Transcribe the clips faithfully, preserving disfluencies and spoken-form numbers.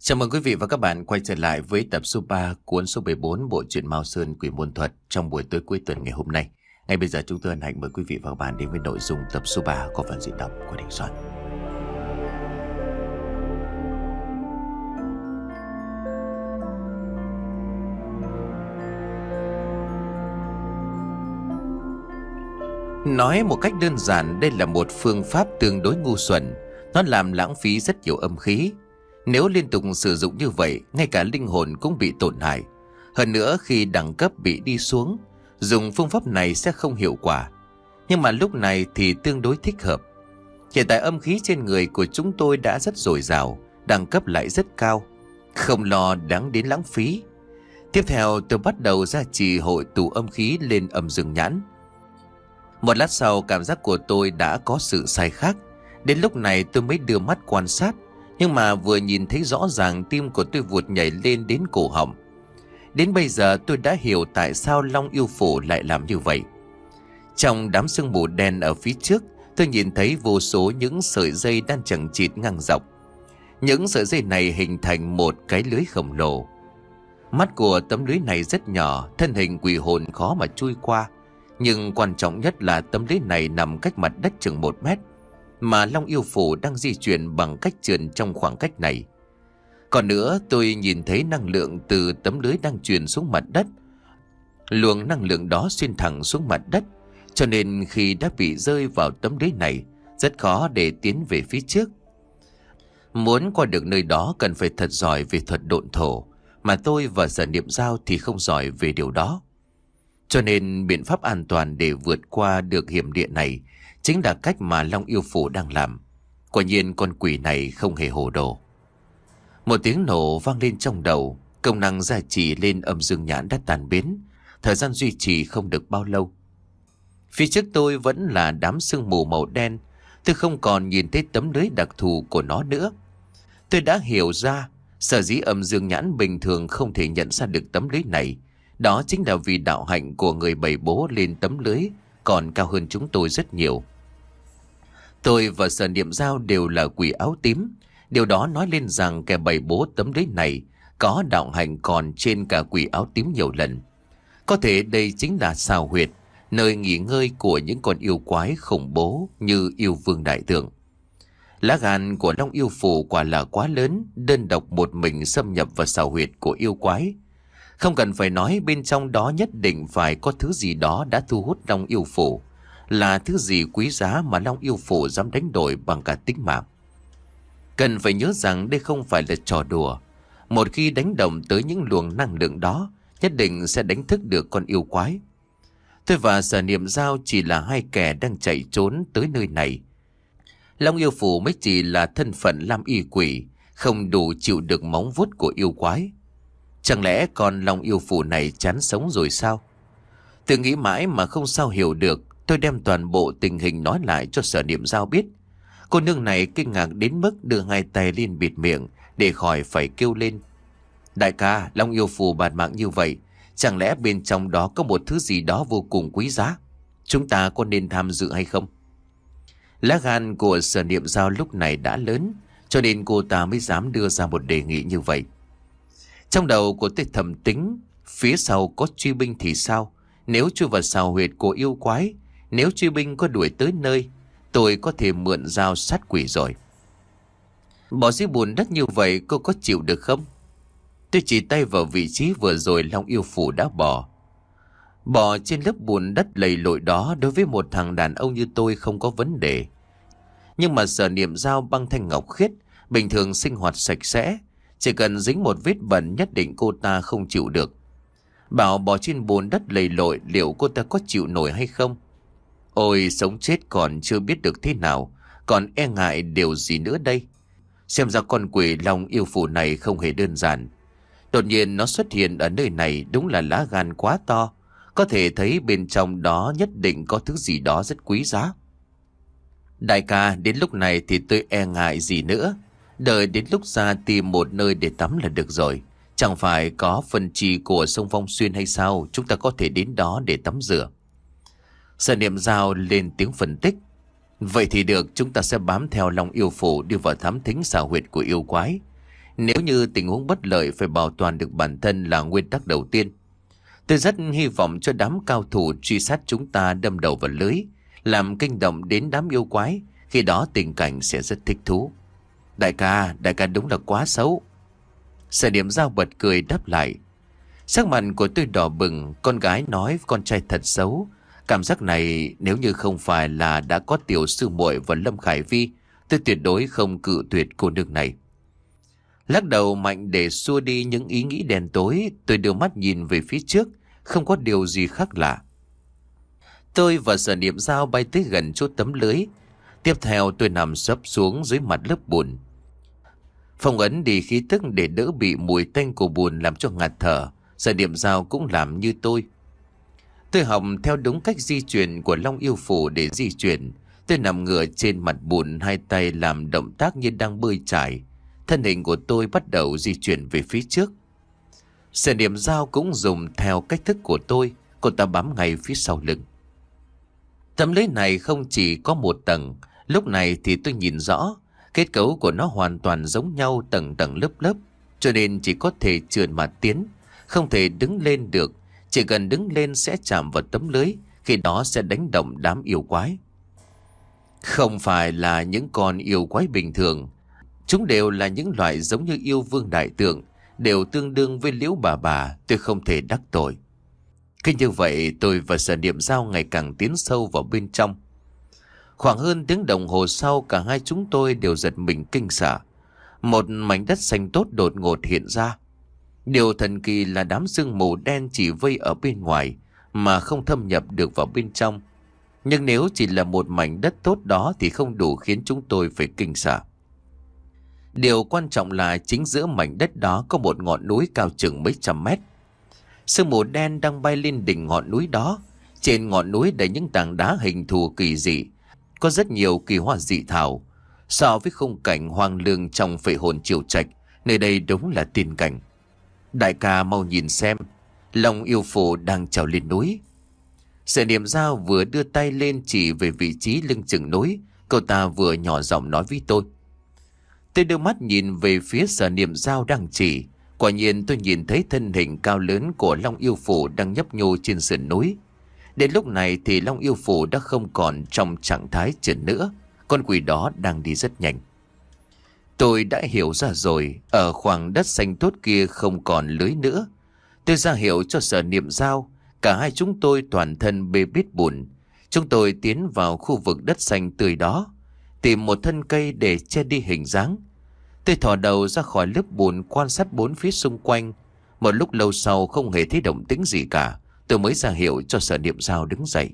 Chào mừng quý vị và các bạn quay trở lại với tập số ba cuốn số mười bốn bộ truyện Mao Sơn Quỷ Môn Thuật trong buổi tối cuối tuần ngày hôm nay. Ngay bây giờ chúng tôi hân hạnh mời quý vị và các bạn đến với nội dung tập số ba của phần diễn đọc của Đình Soạn. Nói một cách đơn giản, đây là một phương pháp tương đối ngu xuẩn. Nó làm lãng phí rất nhiều âm khí. Nếu liên tục sử dụng như vậy, ngay cả linh hồn cũng bị tổn hại. Hơn nữa, khi đẳng cấp bị đi xuống, dùng phương pháp này sẽ không hiệu quả. Nhưng mà lúc này thì tương đối thích hợp. Hiện tại âm khí trên người của chúng tôi đã rất dồi dào, đẳng cấp lại rất cao, không lo đáng đến lãng phí. Tiếp theo tôi bắt đầu gia trì hội tụ âm khí lên âm dương nhãn. Một lát sau, cảm giác của tôi đã có sự sai khác. Đến lúc này tôi mới đưa mắt quan sát, nhưng mà vừa nhìn thấy rõ ràng tim của tôi vụt nhảy lên đến cổ họng. Đến bây giờ tôi đã hiểu tại sao Long Yêu Phủ lại làm như vậy. Trong đám sương mù đen ở phía trước, tôi nhìn thấy vô số những sợi dây đang chằng chịt ngang dọc. Những sợi dây này hình thành một cái lưới khổng lồ. Mắt của tấm lưới này rất nhỏ, thân hình quỷ hồn khó mà chui qua. Nhưng quan trọng nhất là tấm lưới này nằm cách mặt đất chừng một mét, mà Long Yêu Phủ đang di chuyển bằng cách trườn trong khoảng cách này. Còn nữa, tôi nhìn thấy năng lượng từ tấm lưới đang truyền xuống mặt đất. Luồng năng lượng đó xuyên thẳng xuống mặt đất, cho nên khi đã bị rơi vào tấm lưới này, rất khó để tiến về phía trước. Muốn qua được nơi đó cần phải thật giỏi về thuật độn thổ, mà tôi và Sở Niệm Giao thì không giỏi về điều đó. Cho nên biện pháp an toàn để vượt qua được hiểm địa này chính là cách mà Long Yêu Phủ đang làm. Quả nhiên con quỷ này không hề hồ đồ. Một tiếng nổ vang lên trong đầu, công năng gia trì lên âm dương nhãn đã tàn biến. Thời gian duy trì không được bao lâu. Phía trước tôi vẫn là đám sương mù màu đen. Tôi không còn nhìn thấy tấm lưới đặc thù của nó nữa. Tôi đã hiểu ra sở dĩ âm dương nhãn bình thường không thể nhận ra được tấm lưới này. Đó chính là vì đạo hạnh của người bày bố lên tấm lưới còn cao hơn chúng tôi rất nhiều. Tôi và Sở Niệm Giao đều là quỷ áo tím. Điều đó nói lên rằng kẻ bày bố tấm lưới này có đạo hạnh còn trên cả quỷ áo tím nhiều lần. Có thể đây chính là xào huyệt, nơi nghỉ ngơi của những con yêu quái khủng bố như yêu vương đại tượng. Lá gan của Long Yêu Phủ quả là quá lớn, đơn độc một mình xâm nhập vào xào huyệt của yêu quái. Không cần phải nói, bên trong đó nhất định phải có thứ gì đó đã thu hút Long Yêu Phủ. Là thứ gì quý giá mà Long Yêu Phủ dám đánh đổi bằng cả tính mạng. Cần phải nhớ rằng đây không phải là trò đùa. Một khi đánh động tới những luồng năng lượng đó, nhất định sẽ đánh thức được con yêu quái. Tôi và Sở Niệm Giao chỉ là hai kẻ đang chạy trốn tới nơi này. Long Yêu Phủ mới chỉ là thân phận làm y quỷ, không đủ chịu được móng vuốt của yêu quái. Chẳng lẽ con Long Yêu Phủ này chán sống rồi sao? Tôi nghĩ mãi mà không sao hiểu được. Tôi đem toàn bộ tình hình nói lại cho Sở Niệm Giao biết. Cô nương này kinh ngạc đến mức đưa hai tay lên bịt miệng để khỏi phải kêu lên. Đại ca, Long Yêu Phủ bạt mạng như vậy, chẳng lẽ bên trong đó có một thứ gì đó vô cùng quý giá? Chúng ta có nên tham dự hay không? Lá gan của Sở Niệm Giao lúc này đã lớn, cho nên cô ta mới dám đưa ra một đề nghị như vậy. Trong đầu của tôi thầm tính, phía sau có truy binh thì sao? Nếu chui vào xào huyệt của yêu quái, nếu truy binh có đuổi tới nơi, tôi có thể mượn dao sát quỷ rồi. Bỏ dưới bùn đất như vậy cô có chịu được không? Tôi chỉ tay vào vị trí vừa rồi Long Yêu Phủ đã bỏ. Bỏ trên lớp bùn đất lầy lội đó đối với một thằng đàn ông như tôi không có vấn đề. Nhưng mà Sở Niệm Giao băng thanh ngọc khiết, bình thường sinh hoạt sạch sẽ, chỉ cần dính một vết bẩn nhất định cô ta không chịu được. Bảo bỏ trên bùn đất lầy lội, liệu cô ta có chịu nổi hay không? Ôi, sống chết còn chưa biết được thế nào, còn e ngại điều gì nữa đây? Xem ra con quỷ Long Yêu Phủ này không hề đơn giản. Đột nhiên nó xuất hiện ở nơi này đúng là lá gan quá to. Có thể thấy bên trong đó nhất định có thứ gì đó rất quý giá. Đại ca, đến lúc này thì tôi e ngại gì nữa. Đợi đến lúc ra tìm một nơi để tắm là được rồi. Chẳng phải có phần trì của sông Phong Xuyên hay sao? Chúng ta có thể đến đó để tắm rửa. Sở Niệm Giao lên tiếng phân tích. Vậy thì được, chúng ta sẽ bám theo Long Yêu Phủ đi vào thám thính xào huyệt của yêu quái. Nếu như tình huống bất lợi phải bảo toàn được bản thân là nguyên tắc đầu tiên. Tôi rất hy vọng cho đám cao thủ truy sát chúng ta đâm đầu vào lưới, làm kinh động đến đám yêu quái, khi đó tình cảnh sẽ rất thích thú. Đại ca, đại ca đúng là quá xấu. Sở Niệm Dao bật cười đáp lại. Sắc mặt của tôi đỏ bừng, con gái nói con trai thật xấu. Cảm giác này nếu như không phải là đã có tiểu sư muội và Lâm Khải Vi, tôi tuyệt đối không cự tuyệt cô nương này. Lắc đầu mạnh để xua đi những ý nghĩ đen tối, tôi đưa mắt nhìn về phía trước, không có điều gì khác lạ. Tôi và Sở Niệm Dao bay tới gần chỗ tấm lưới. Tiếp theo tôi nằm sấp xuống dưới mặt lớp bùn, phong ấn đi khí tức để đỡ bị mùi tanh của bùn làm cho ngạt thở. Sở Niệm Dao cũng làm như tôi. Tôi học theo đúng cách di chuyển của Long Yêu Phủ để di chuyển. Tôi nằm ngửa trên mặt bùn, hai tay làm động tác như đang bơi trải. Thân hình của tôi bắt đầu di chuyển về phía trước. Sở Niệm Dao cũng dùng theo cách thức của tôi. Cô ta bám ngay phía sau lưng. Tấm lưới này không chỉ có một tầng. Lúc này thì tôi nhìn rõ, kết cấu của nó hoàn toàn giống nhau, tầng tầng lớp lớp, cho nên chỉ có thể trườn mà tiến, không thể đứng lên được. Chỉ cần đứng lên sẽ chạm vào tấm lưới, khi đó sẽ đánh động đám yêu quái. Không phải là những con yêu quái bình thường, chúng đều là những loại giống như yêu vương đại tượng, đều tương đương với Liễu bà bà. Tôi không thể đắc tội. Cứ như vậy tôi và Sở Niệm Dao ngày càng tiến sâu vào bên trong. Khoảng hơn tiếng đồng hồ sau, cả hai chúng tôi đều giật mình kinh sợ. Một mảnh đất xanh tốt đột ngột hiện ra. Điều thần kỳ là đám sương mù đen chỉ vây ở bên ngoài mà không thâm nhập được vào bên trong. Nhưng nếu chỉ là một mảnh đất tốt đó thì không đủ khiến chúng tôi phải kinh sợ. Điều quan trọng là chính giữa mảnh đất đó có một ngọn núi cao chừng mấy trăm mét. Sương mù đen đang bay lên đỉnh ngọn núi đó. Trên ngọn núi đầy những tảng đá hình thù kỳ dị, có rất nhiều kỳ hoa dị thảo. So với khung cảnh hoang lương trong Phệ Hồn Triều Trạch, nơi đây đúng là tiên cảnh. Đại ca mau nhìn xem, Long Yêu Phủ đang trèo lên núi. Sở Niệm Dao vừa đưa tay lên chỉ về vị trí lưng chừng núi, cậu ta vừa nhỏ giọng nói với tôi. Tôi đưa mắt nhìn về phía Sở Niệm Dao đang chỉ. Quả nhiên tôi nhìn thấy thân hình cao lớn của Long Yêu Phủ đang nhấp nhô trên sườn núi. Đến lúc này thì Long Yêu Phủ đã không còn trong trạng thái trườn nữa. Con quỷ đó đang đi rất nhanh. Tôi đã hiểu ra rồi, ở khoảng đất xanh tốt kia không còn lưới nữa. Tôi ra hiệu cho Sở Niệm Dao. Cả hai chúng tôi toàn thân bê bết bùn. Chúng tôi tiến vào khu vực đất xanh tươi đó, tìm một thân cây để che đi hình dáng. Tôi thò đầu ra khỏi lớp bùn quan sát bốn phía xung quanh. Một lúc lâu sau không hề thấy động tĩnh gì cả, tôi mới ra hiệu cho Sở Niệm Dao đứng dậy.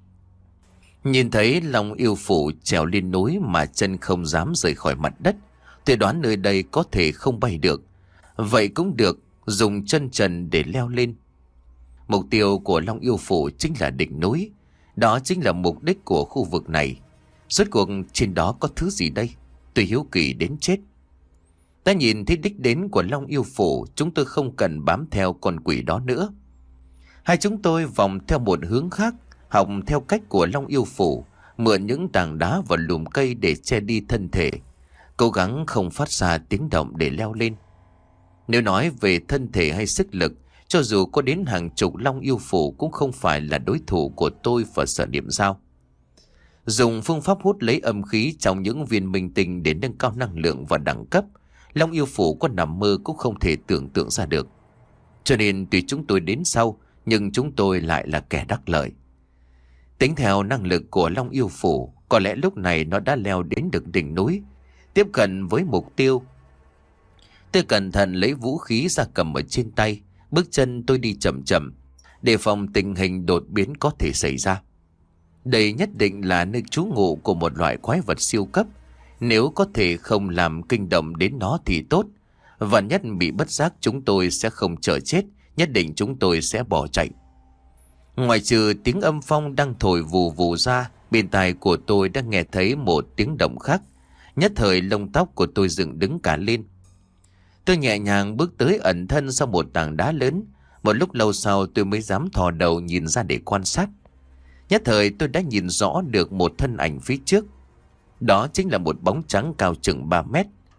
Nhìn thấy Long Yêu Phủ trèo lên núi mà chân không dám rời khỏi mặt đất, tôi đoán nơi đây có thể không bay được. Vậy cũng được, dùng chân trần để leo lên. Mục tiêu của Long Yêu Phủ chính là đỉnh núi. Đó chính là mục đích của khu vực này. Rốt cuộc trên đó có thứ gì đây? Tôi hiếu kỳ đến chết. Ta nhìn thấy đích đến của Long Yêu Phủ, chúng tôi không cần bám theo con quỷ đó nữa. Hai chúng tôi vòng theo một hướng khác, học theo cách của Long Yêu Phủ, mượn những tảng đá và lùm cây để che đi thân thể, cố gắng không phát ra tiếng động để leo lên. Nếu nói về thân thể hay sức lực, cho dù có đến hàng chục Long Yêu Phủ cũng không phải là đối thủ của tôi và Sở Niệm Dao. Dùng phương pháp hút lấy âm khí trong những viên minh tinh để nâng cao năng lượng và đẳng cấp, Long Yêu Phủ có nằm mơ cũng không thể tưởng tượng ra được. Cho nên tuy chúng tôi đến sau, nhưng chúng tôi lại là kẻ đắc lợi. Tính theo năng lực của Long Yêu Phủ, có lẽ lúc này nó đã leo đến được đỉnh núi, tiếp cận với mục tiêu. Tôi cẩn thận lấy vũ khí ra cầm ở trên tay, bước chân tôi đi chậm chậm, đề phòng tình hình đột biến có thể xảy ra. Đây nhất định là nơi trú ngụ của một loại quái vật siêu cấp. Nếu có thể không làm kinh động đến nó thì tốt. Vạn nhất bị bất giác chúng tôi sẽ không chờ chết, nhất định chúng tôi sẽ bỏ chạy. Ngoài trừ tiếng âm phong đang thổi vù vù ra, bên tai của tôi đã nghe thấy một tiếng động khác. Nhất thời lông tóc của tôi dựng đứng cả lên. Tôi nhẹ nhàng bước tới ẩn thân sau một tảng đá lớn. Một lúc lâu sau tôi mới dám thò đầu nhìn ra để quan sát. Nhất thời tôi đã nhìn rõ được một thân ảnh phía trước. Đó chính là một bóng trắng cao chừng ba mét.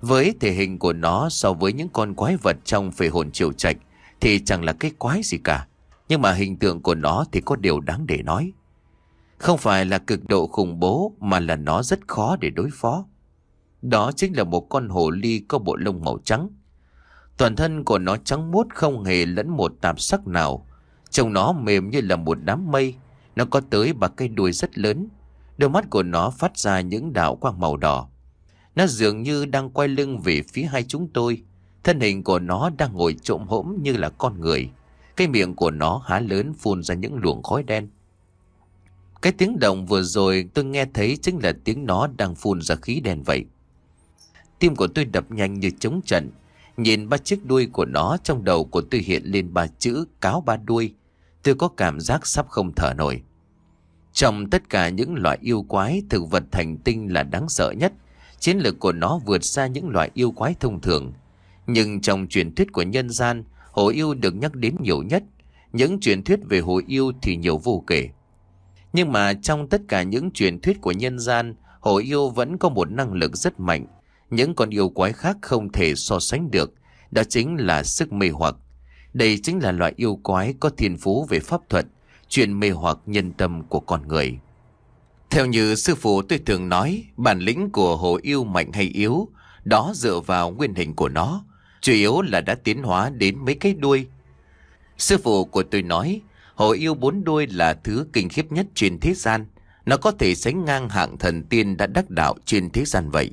Với thể hình của nó so với những con quái vật trong phệ hồn triều trạch thì chẳng là cái quái gì cả. Nhưng mà hình tượng của nó thì có điều đáng để nói. Không phải là cực độ khủng bố mà là nó rất khó để đối phó. Đó chính là một con hồ ly có bộ lông màu trắng. Toàn thân của nó trắng muốt, không hề lẫn một tạp sắc nào. Trông nó mềm như là một đám mây. Nó có tới ba cây đuôi rất lớn. Đôi mắt của nó phát ra những đạo quang màu đỏ. Nó dường như đang quay lưng về phía hai chúng tôi. Thân hình của nó đang ngồi trộm hổm như là con người. Cái miệng của nó há lớn phun ra những luồng khói đen. Cái tiếng động vừa rồi tôi nghe thấy chính là tiếng nó đang phun ra khí đen vậy. Tim của tôi đập nhanh như trống trận. Nhìn ba chiếc đuôi của nó, trong đầu của tôi hiện lên ba chữ cáo ba đuôi. Tôi có cảm giác sắp không thở nổi. Trong tất cả những loại yêu quái, thực vật thành tinh là đáng sợ nhất. Chiến lược của nó vượt xa những loại yêu quái thông thường. Nhưng trong truyền thuyết của nhân gian, hồ yêu được nhắc đến nhiều nhất. Những truyền thuyết về hồ yêu thì nhiều vô kể. Nhưng mà trong tất cả những truyền thuyết của nhân gian, hồ yêu vẫn có một năng lực rất mạnh. Những con yêu quái khác không thể so sánh được. Đó chính là sức mê hoặc. Đây chính là loại yêu quái có thiên phú về pháp thuật, chuyện mê hoặc nhân tâm của con người. Theo như sư phụ tôi thường nói, bản lĩnh của hồ yêu mạnh hay yếu, đó dựa vào nguyên hình của nó, chủ yếu là đã tiến hóa đến mấy cái đuôi. Sư phụ của tôi nói, hồ yêu bốn đuôi là thứ kinh khiếp nhất trên thế gian. Nó có thể sánh ngang hạng thần tiên đã đắc đạo trên thế gian vậy.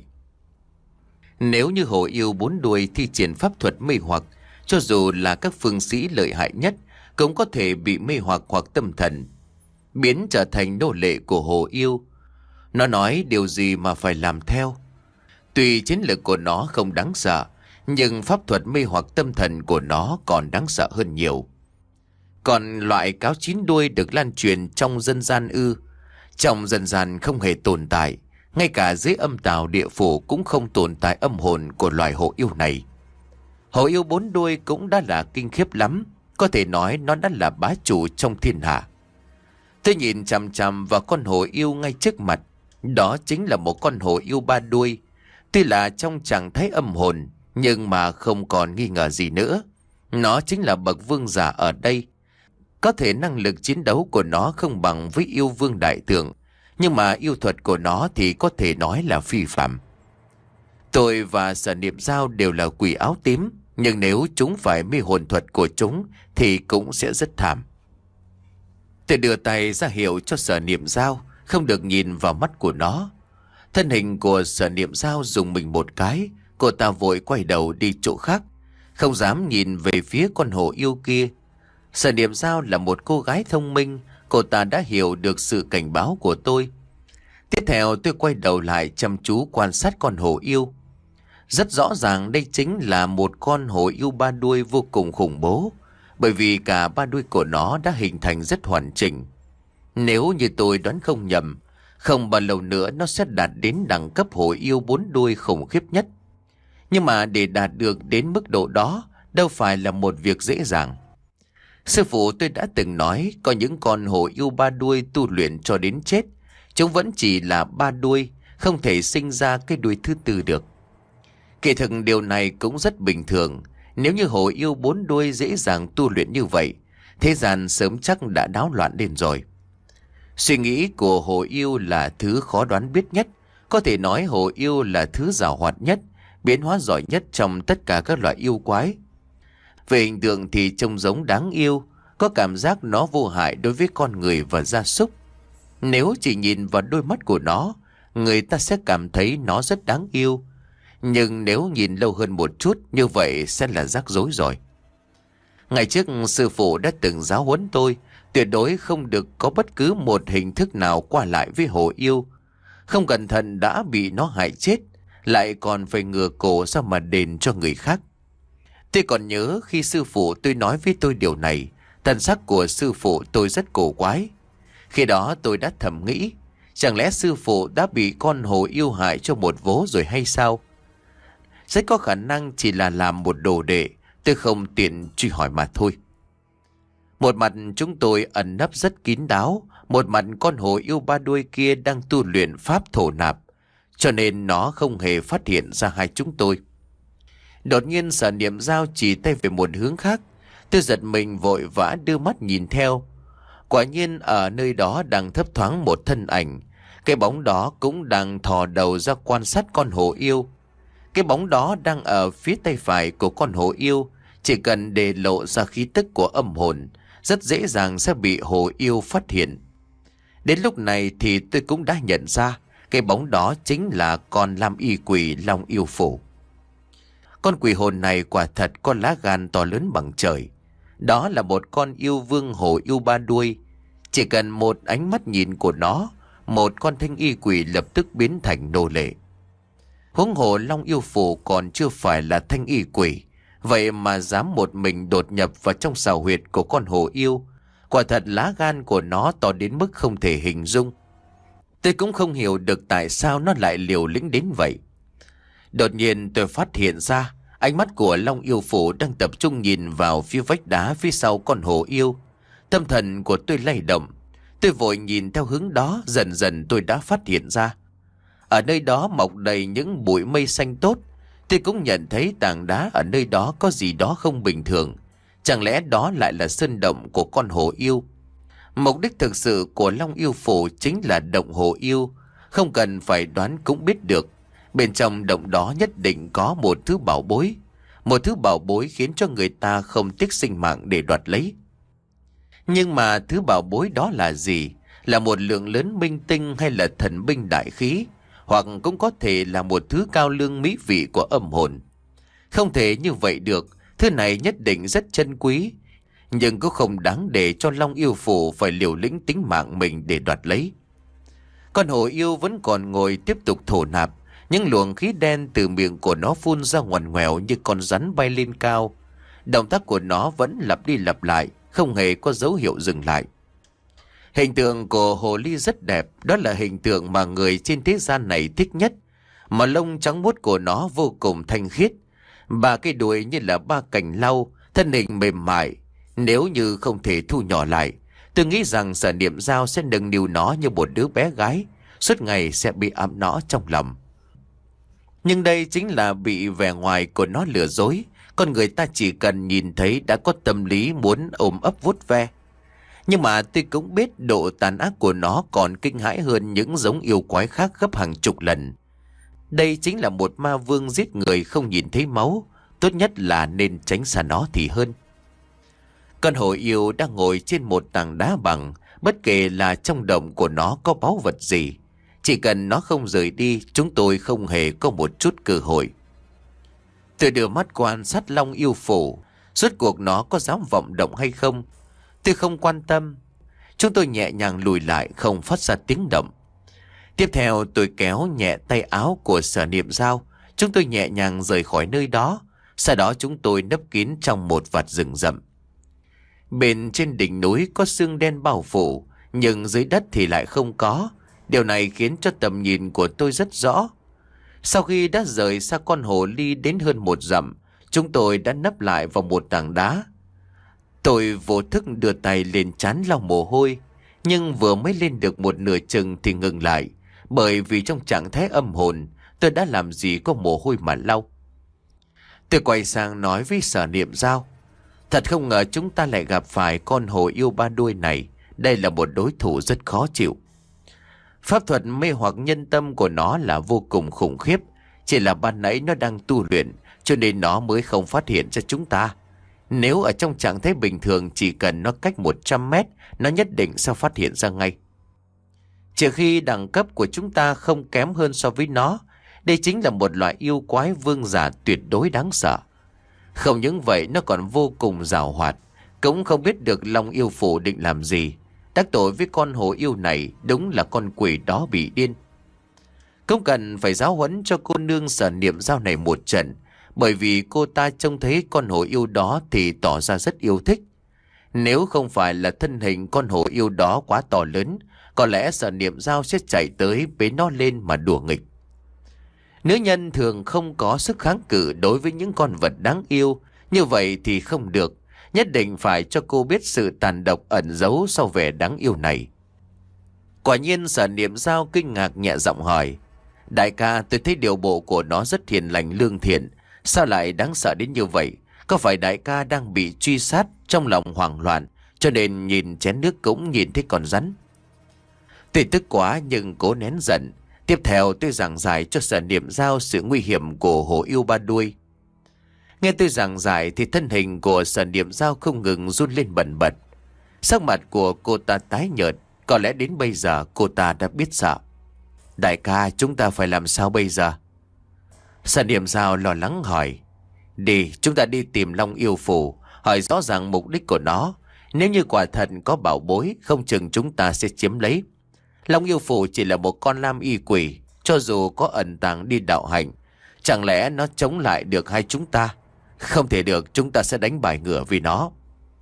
Nếu như hồ yêu bốn đuôi thi triển pháp thuật mê hoặc, cho dù là các phương sĩ lợi hại nhất cũng có thể bị mê hoặc hoặc tâm thần, biến trở thành nô lệ của hồ yêu. Nó nói điều gì mà phải làm theo. Tuy chiến lược của nó không đáng sợ, nhưng pháp thuật mê hoặc tâm thần của nó còn đáng sợ hơn nhiều. Còn loại cáo chín đuôi được lan truyền trong dân gian ư? Trong dân gian không hề tồn tại. Ngay cả dưới âm tào địa phủ cũng không tồn tại âm hồn của loài hồ yêu này. Hồ yêu bốn đuôi cũng đã là kinh khiếp lắm. Có thể nói nó đã là bá chủ trong thiên hạ. Tôi nhìn chằm chằm vào con hồ yêu ngay trước mặt. Đó chính là một con hồ yêu ba đuôi. Tuy là trong trạng thái âm hồn, nhưng mà không còn nghi ngờ gì nữa. Nó chính là bậc vương giả ở đây. Có thể năng lực chiến đấu của nó không bằng với yêu vương đại tượng, nhưng mà yêu thuật của nó thì có thể nói là phi phàm. Tôi và Sở Niệm Dao đều là quỷ áo tím, nhưng nếu chúng phải mê hồn thuật của chúng thì cũng sẽ rất thảm. Tôi đưa tay ra hiệu cho Sở Niệm Dao không được nhìn vào mắt của nó. Thân hình của Sở Niệm Dao dùng mình một cái, cô ta vội quay đầu đi chỗ khác, không dám nhìn về phía con hồ yêu kia. Sở Niệm Dao là một cô gái thông minh, cô ta đã hiểu được sự cảnh báo của tôi. Tiếp theo tôi quay đầu lại chăm chú quan sát con hổ yêu. Rất rõ ràng đây chính là một con hổ yêu ba đuôi vô cùng khủng bố, bởi vì cả ba đuôi của nó đã hình thành rất hoàn chỉnh. Nếu như tôi đoán không nhầm, không bao lâu nữa nó sẽ đạt đến đẳng cấp hổ yêu bốn đuôi khủng khiếp nhất. Nhưng mà để đạt được đến mức độ đó đâu phải là một việc dễ dàng. Sư phụ tôi đã từng nói có những con hổ yêu ba đuôi tu luyện cho đến chết, chúng vẫn chỉ là ba đuôi, không thể sinh ra cái đuôi thứ tư được. Kỳ thực điều này cũng rất bình thường. Nếu như hổ yêu bốn đuôi dễ dàng tu luyện như vậy, thế gian sớm chắc đã náo loạn lên rồi. Suy nghĩ của hổ yêu là thứ khó đoán biết nhất. Có thể nói hổ yêu là thứ giàu hoạt nhất, biến hóa giỏi nhất trong tất cả các loại yêu quái. Về hình tượng thì trông giống đáng yêu, có cảm giác nó vô hại đối với con người và gia súc. Nếu chỉ nhìn vào đôi mắt của nó, người ta sẽ cảm thấy nó rất đáng yêu. Nhưng nếu nhìn lâu hơn một chút, như vậy sẽ là rắc rối rồi. Ngày trước sư phụ đã từng giáo huấn tôi, tuyệt đối không được có bất cứ một hình thức nào qua lại với hổ yêu. Không cẩn thận đã bị nó hại chết, lại còn phải ngửa cổ ra mà đền cho người khác. Tôi còn nhớ khi sư phụ tôi nói với tôi điều này, thần sắc của sư phụ tôi rất cổ quái. Khi đó tôi đã thầm nghĩ, chẳng lẽ sư phụ đã bị con hổ yêu hại cho một vố rồi hay sao? Rất có khả năng chỉ là làm một đồ đệ, tôi không tiện truy hỏi mà thôi. Một mặt chúng tôi ẩn nấp rất kín đáo, một mặt con hổ yêu ba đuôi kia đang tu luyện pháp thổ nạp. cho nên nó không hề phát hiện ra hai chúng tôi. Đột nhiên Sở Niệm Dao chỉ tay về một hướng khác. Tôi giật mình vội vã đưa mắt nhìn theo. Quả nhiên ở nơi đó đang thấp thoáng một thân ảnh. Cái bóng đó cũng đang thò đầu ra quan sát con hổ yêu. Cái bóng đó đang ở phía tay phải của con hổ yêu. Chỉ cần để lộ ra khí tức của âm hồn, rất dễ dàng sẽ bị hổ yêu phát hiện. Đến lúc này thì tôi cũng đã nhận ra cái bóng đó chính là con lam y quỷ Long Yêu Phủ. Con quỷ hồn này quả thật có lá gan to lớn bằng trời. Đó là một con yêu vương hổ yêu ba đuôi. Chỉ cần một ánh mắt nhìn của nó, một con thanh y quỷ lập tức biến thành nô lệ. Huống hồ Long Yêu Phủ còn chưa phải là thanh y quỷ, vậy mà dám một mình đột nhập vào trong sào huyệt của con hổ yêu. Quả thật lá gan của nó to đến mức không thể hình dung. Tôi cũng không hiểu được tại sao nó lại liều lĩnh đến vậy. Đột nhiên tôi phát hiện ra ánh mắt của Long Yêu Phủ đang tập trung nhìn vào phía vách đá phía sau con hổ yêu. Tâm thần của tôi lay động. Tôi vội nhìn theo hướng đó, dần dần tôi đã phát hiện ra. Ở nơi đó mọc đầy những bụi mây xanh tốt. Tôi cũng nhận thấy tảng đá ở nơi đó có gì đó không bình thường. Chẳng lẽ đó lại là sơn động của con hổ yêu? Mục đích thực sự của Long Yêu Phủ chính là động hổ yêu. Không cần phải đoán cũng biết được. Bên trong động đó nhất định có một thứ bảo bối. Một thứ bảo bối khiến cho người ta không tiếc sinh mạng để đoạt lấy. Nhưng mà thứ bảo bối đó là gì? Là một lượng lớn minh tinh hay là thần binh đại khí? Hoặc cũng có thể là một thứ cao lương mỹ vị của âm hồn. Không thể như vậy được. Thứ này nhất định rất chân quý. Nhưng cũng không đáng để cho Long Yêu Phủ phải liều lĩnh tính mạng mình để đoạt lấy. Con hổ yêu vẫn còn ngồi tiếp tục thổ nạp. Những luồng khí đen từ miệng của nó phun ra ngoằn ngoèo như con rắn bay lên cao. Động tác của nó vẫn lặp đi lặp lại, không hề có dấu hiệu dừng lại. Hình tượng của hồ ly rất đẹp, đó là hình tượng mà người trên thế gian này thích nhất. Mà lông trắng muốt của nó vô cùng thanh khiết. Ba cái đuôi như là ba cành lau, thân hình mềm mại. Nếu như không thể thu nhỏ lại, tôi nghĩ rằng Sở Niệm Dao sẽ nâng niu nó như một đứa bé gái, suốt ngày sẽ bị ẵm nó trong lòng. Nhưng đây chính là bị vẻ ngoài của nó lừa dối. Con người ta chỉ cần nhìn thấy đã có tâm lý muốn ôm ấp vuốt ve. Nhưng mà tôi cũng biết độ tàn ác của nó còn kinh hãi hơn những giống yêu quái khác gấp hàng chục lần. Đây chính là một ma vương giết người không nhìn thấy máu. Tốt nhất là nên tránh xa nó thì hơn. Con hổ yêu đang ngồi trên một tảng đá bằng. Bất kể là trong động của nó có báu vật gì, chỉ cần nó không rời đi, chúng tôi không hề có một chút cơ hội. Tôi đưa mắt quan sát Long Yêu Phủ. Rốt cuộc nó có dám vọng động hay không? Tôi không quan tâm. Chúng tôi nhẹ nhàng lùi lại, không phát ra tiếng động. Tiếp theo tôi kéo nhẹ tay áo của Sở Niệm Dao. Chúng tôi nhẹ nhàng rời khỏi nơi đó. Sau đó chúng tôi nấp kín trong một vạt rừng rậm. Bên trên đỉnh núi có sương đen bao phủ, nhưng dưới đất thì lại không có. Điều này khiến cho tầm nhìn của tôi rất rõ. Sau khi đã rời xa con hồ ly đến hơn một dặm, chúng tôi đã nấp lại vào một tảng đá. Tôi vô thức đưa tay lên trán lau mồ hôi, nhưng vừa mới lên được một nửa chừng thì ngừng lại, bởi vì trong trạng thái âm hồn, tôi đã làm gì có mồ hôi mà lau. Tôi quay sang nói với Sở Niệm Dao, thật không ngờ chúng ta lại gặp phải con hổ yêu ba đuôi này. Đây là một đối thủ rất khó chịu. Pháp thuật mê hoặc nhân tâm của nó là vô cùng khủng khiếp. Chỉ là ban nãy nó đang tu luyện, cho nên nó mới không phát hiện ra chúng ta. Nếu ở trong trạng thái bình thường, chỉ cần nó cách một trăm mét, nó nhất định sẽ phát hiện ra ngay. Trừ khi đẳng cấp của chúng ta không kém hơn so với nó. Đây chính là một loại yêu quái vương giả tuyệt đối đáng sợ. Không những vậy, nó còn vô cùng giàu hoạt. Cũng không biết được Long Yêu Phủ định làm gì. Đắc tội với con hổ yêu này, đúng là con quỷ đó bị điên. Không cần phải giáo huấn cho cô nương Sở Niệm Dao này một trận, bởi vì cô ta trông thấy con hổ yêu đó thì tỏ ra rất yêu thích. Nếu không phải là thân hình con hổ yêu đó quá to lớn, có lẽ Sở Niệm Dao sẽ chạy tới bế nó lên mà đùa nghịch. Nữ nhân thường không có sức kháng cự đối với những con vật đáng yêu, như vậy thì không được. Nhất định phải cho cô biết sự tàn độc ẩn giấu sau vẻ đáng yêu này. Quả nhiên Sở Niệm Dao kinh ngạc nhẹ giọng hỏi, Đại ca, tôi thấy điều bộ của nó rất hiền lành lương thiện. Sao lại đáng sợ đến như vậy? Có phải đại ca đang bị truy sát, trong lòng hoảng loạn, cho nên nhìn chén nước cũng nhìn thấy con rắn? Tôi tức quá nhưng cố nén giận. Tiếp theo tôi giảng giải cho Sở Niệm Dao sự nguy hiểm của hổ yêu ba đuôi. Nghe tôi giảng giải thì thân hình của Sở Niệm Dao không ngừng run lên bần bật. Sắc mặt của cô ta tái nhợt, có lẽ đến bây giờ cô ta đã biết sợ. Đại ca, chúng ta phải làm sao bây giờ? Sở Niệm Dao lo lắng hỏi. Đi, chúng ta đi tìm Long Yêu Phủ, hỏi rõ ràng mục đích của nó. Nếu như quả thật có bảo bối, không chừng chúng ta sẽ chiếm lấy. Long Yêu Phủ chỉ là một con lam y quỷ, cho dù có ẩn tàng đi đạo hành, chẳng lẽ nó chống lại được hai chúng ta? Không thể được, chúng ta sẽ đánh bài ngửa vì nó.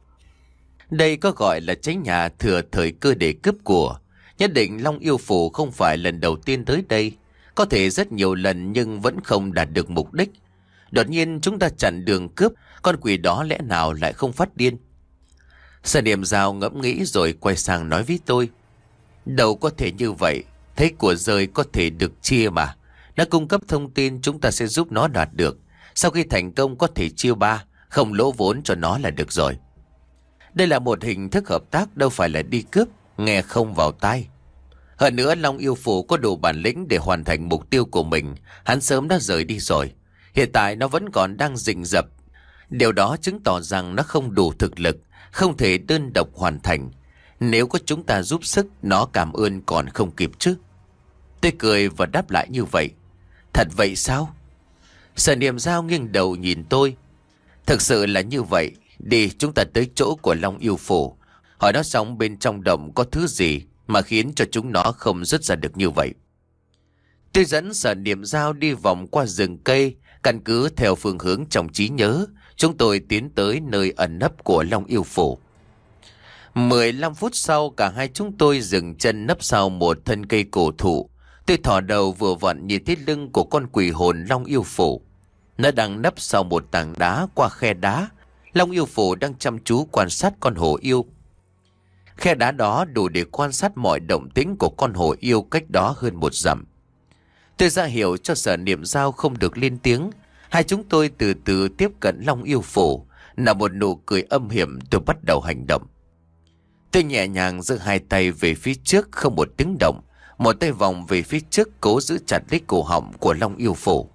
Đây có gọi là cháy nhà thừa thời cơ để cướp của. Nhất định Long Yêu Phủ không phải lần đầu tiên tới đây, có thể rất nhiều lần nhưng vẫn không đạt được mục đích. Đột nhiên chúng ta chặn đường cướp, con quỷ đó lẽ nào lại không phát điên? Sở Niệm Dao ngẫm nghĩ rồi quay sang nói với tôi. Đâu có thể như vậy, thấy của rơi có thể được chia mà. Nó cung cấp thông tin chúng ta sẽ giúp nó đạt được. Sau khi thành công có thể chia ba, không lỗ vốn cho nó là được rồi. Đây là một hình thức hợp tác, đâu phải là đi cướp, nghe không vào tai. Hơn nữa Long Yêu Phủ có đủ bản lĩnh để hoàn thành mục tiêu của mình, hắn sớm đã rời đi rồi. Hiện tại nó vẫn còn đang rình rập. Điều đó chứng tỏ rằng nó không đủ thực lực, không thể đơn độc hoàn thành. Nếu có chúng ta giúp sức, nó cảm ơn còn không kịp chứ. Tôi cười và đáp lại như vậy. Thật vậy sao? Sở Niệm Dao nghiêng đầu nhìn tôi. Thực sự là như vậy. Đi, chúng ta tới chỗ của Long Yêu Phủ, hỏi nó xong bên trong động có thứ gì mà khiến cho chúng nó không rứt ra được như vậy. Tôi dẫn Sở Niệm Dao đi vòng qua rừng cây. Căn cứ theo phương hướng trong trí nhớ, chúng tôi tiến tới nơi ẩn nấp của Long Yêu Phủ. mười lăm phút sau, cả hai chúng tôi dừng chân nấp sau một thân cây cổ thụ. Tôi thò đầu vừa vặn nhìn thấy lưng của con quỷ hồn Long Yêu Phủ. Nó đang nấp sau một tảng đá qua khe đá. Long Yêu Phủ đang chăm chú quan sát con hổ yêu. Khe đá đó đủ để quan sát mọi động tĩnh của con hổ yêu cách đó hơn một dặm. Tôi ra hiệu cho Sở Niệm Dao không được lên tiếng. Hai chúng tôi từ từ tiếp cận Long Yêu Phủ. Nở một nụ cười âm hiểm, tôi bắt đầu hành động. Tôi nhẹ nhàng giơ hai tay về phía trước không một tiếng động. Một tay vòng về phía trước cố giữ chặt lấy cổ họng của Long Yêu Phủ.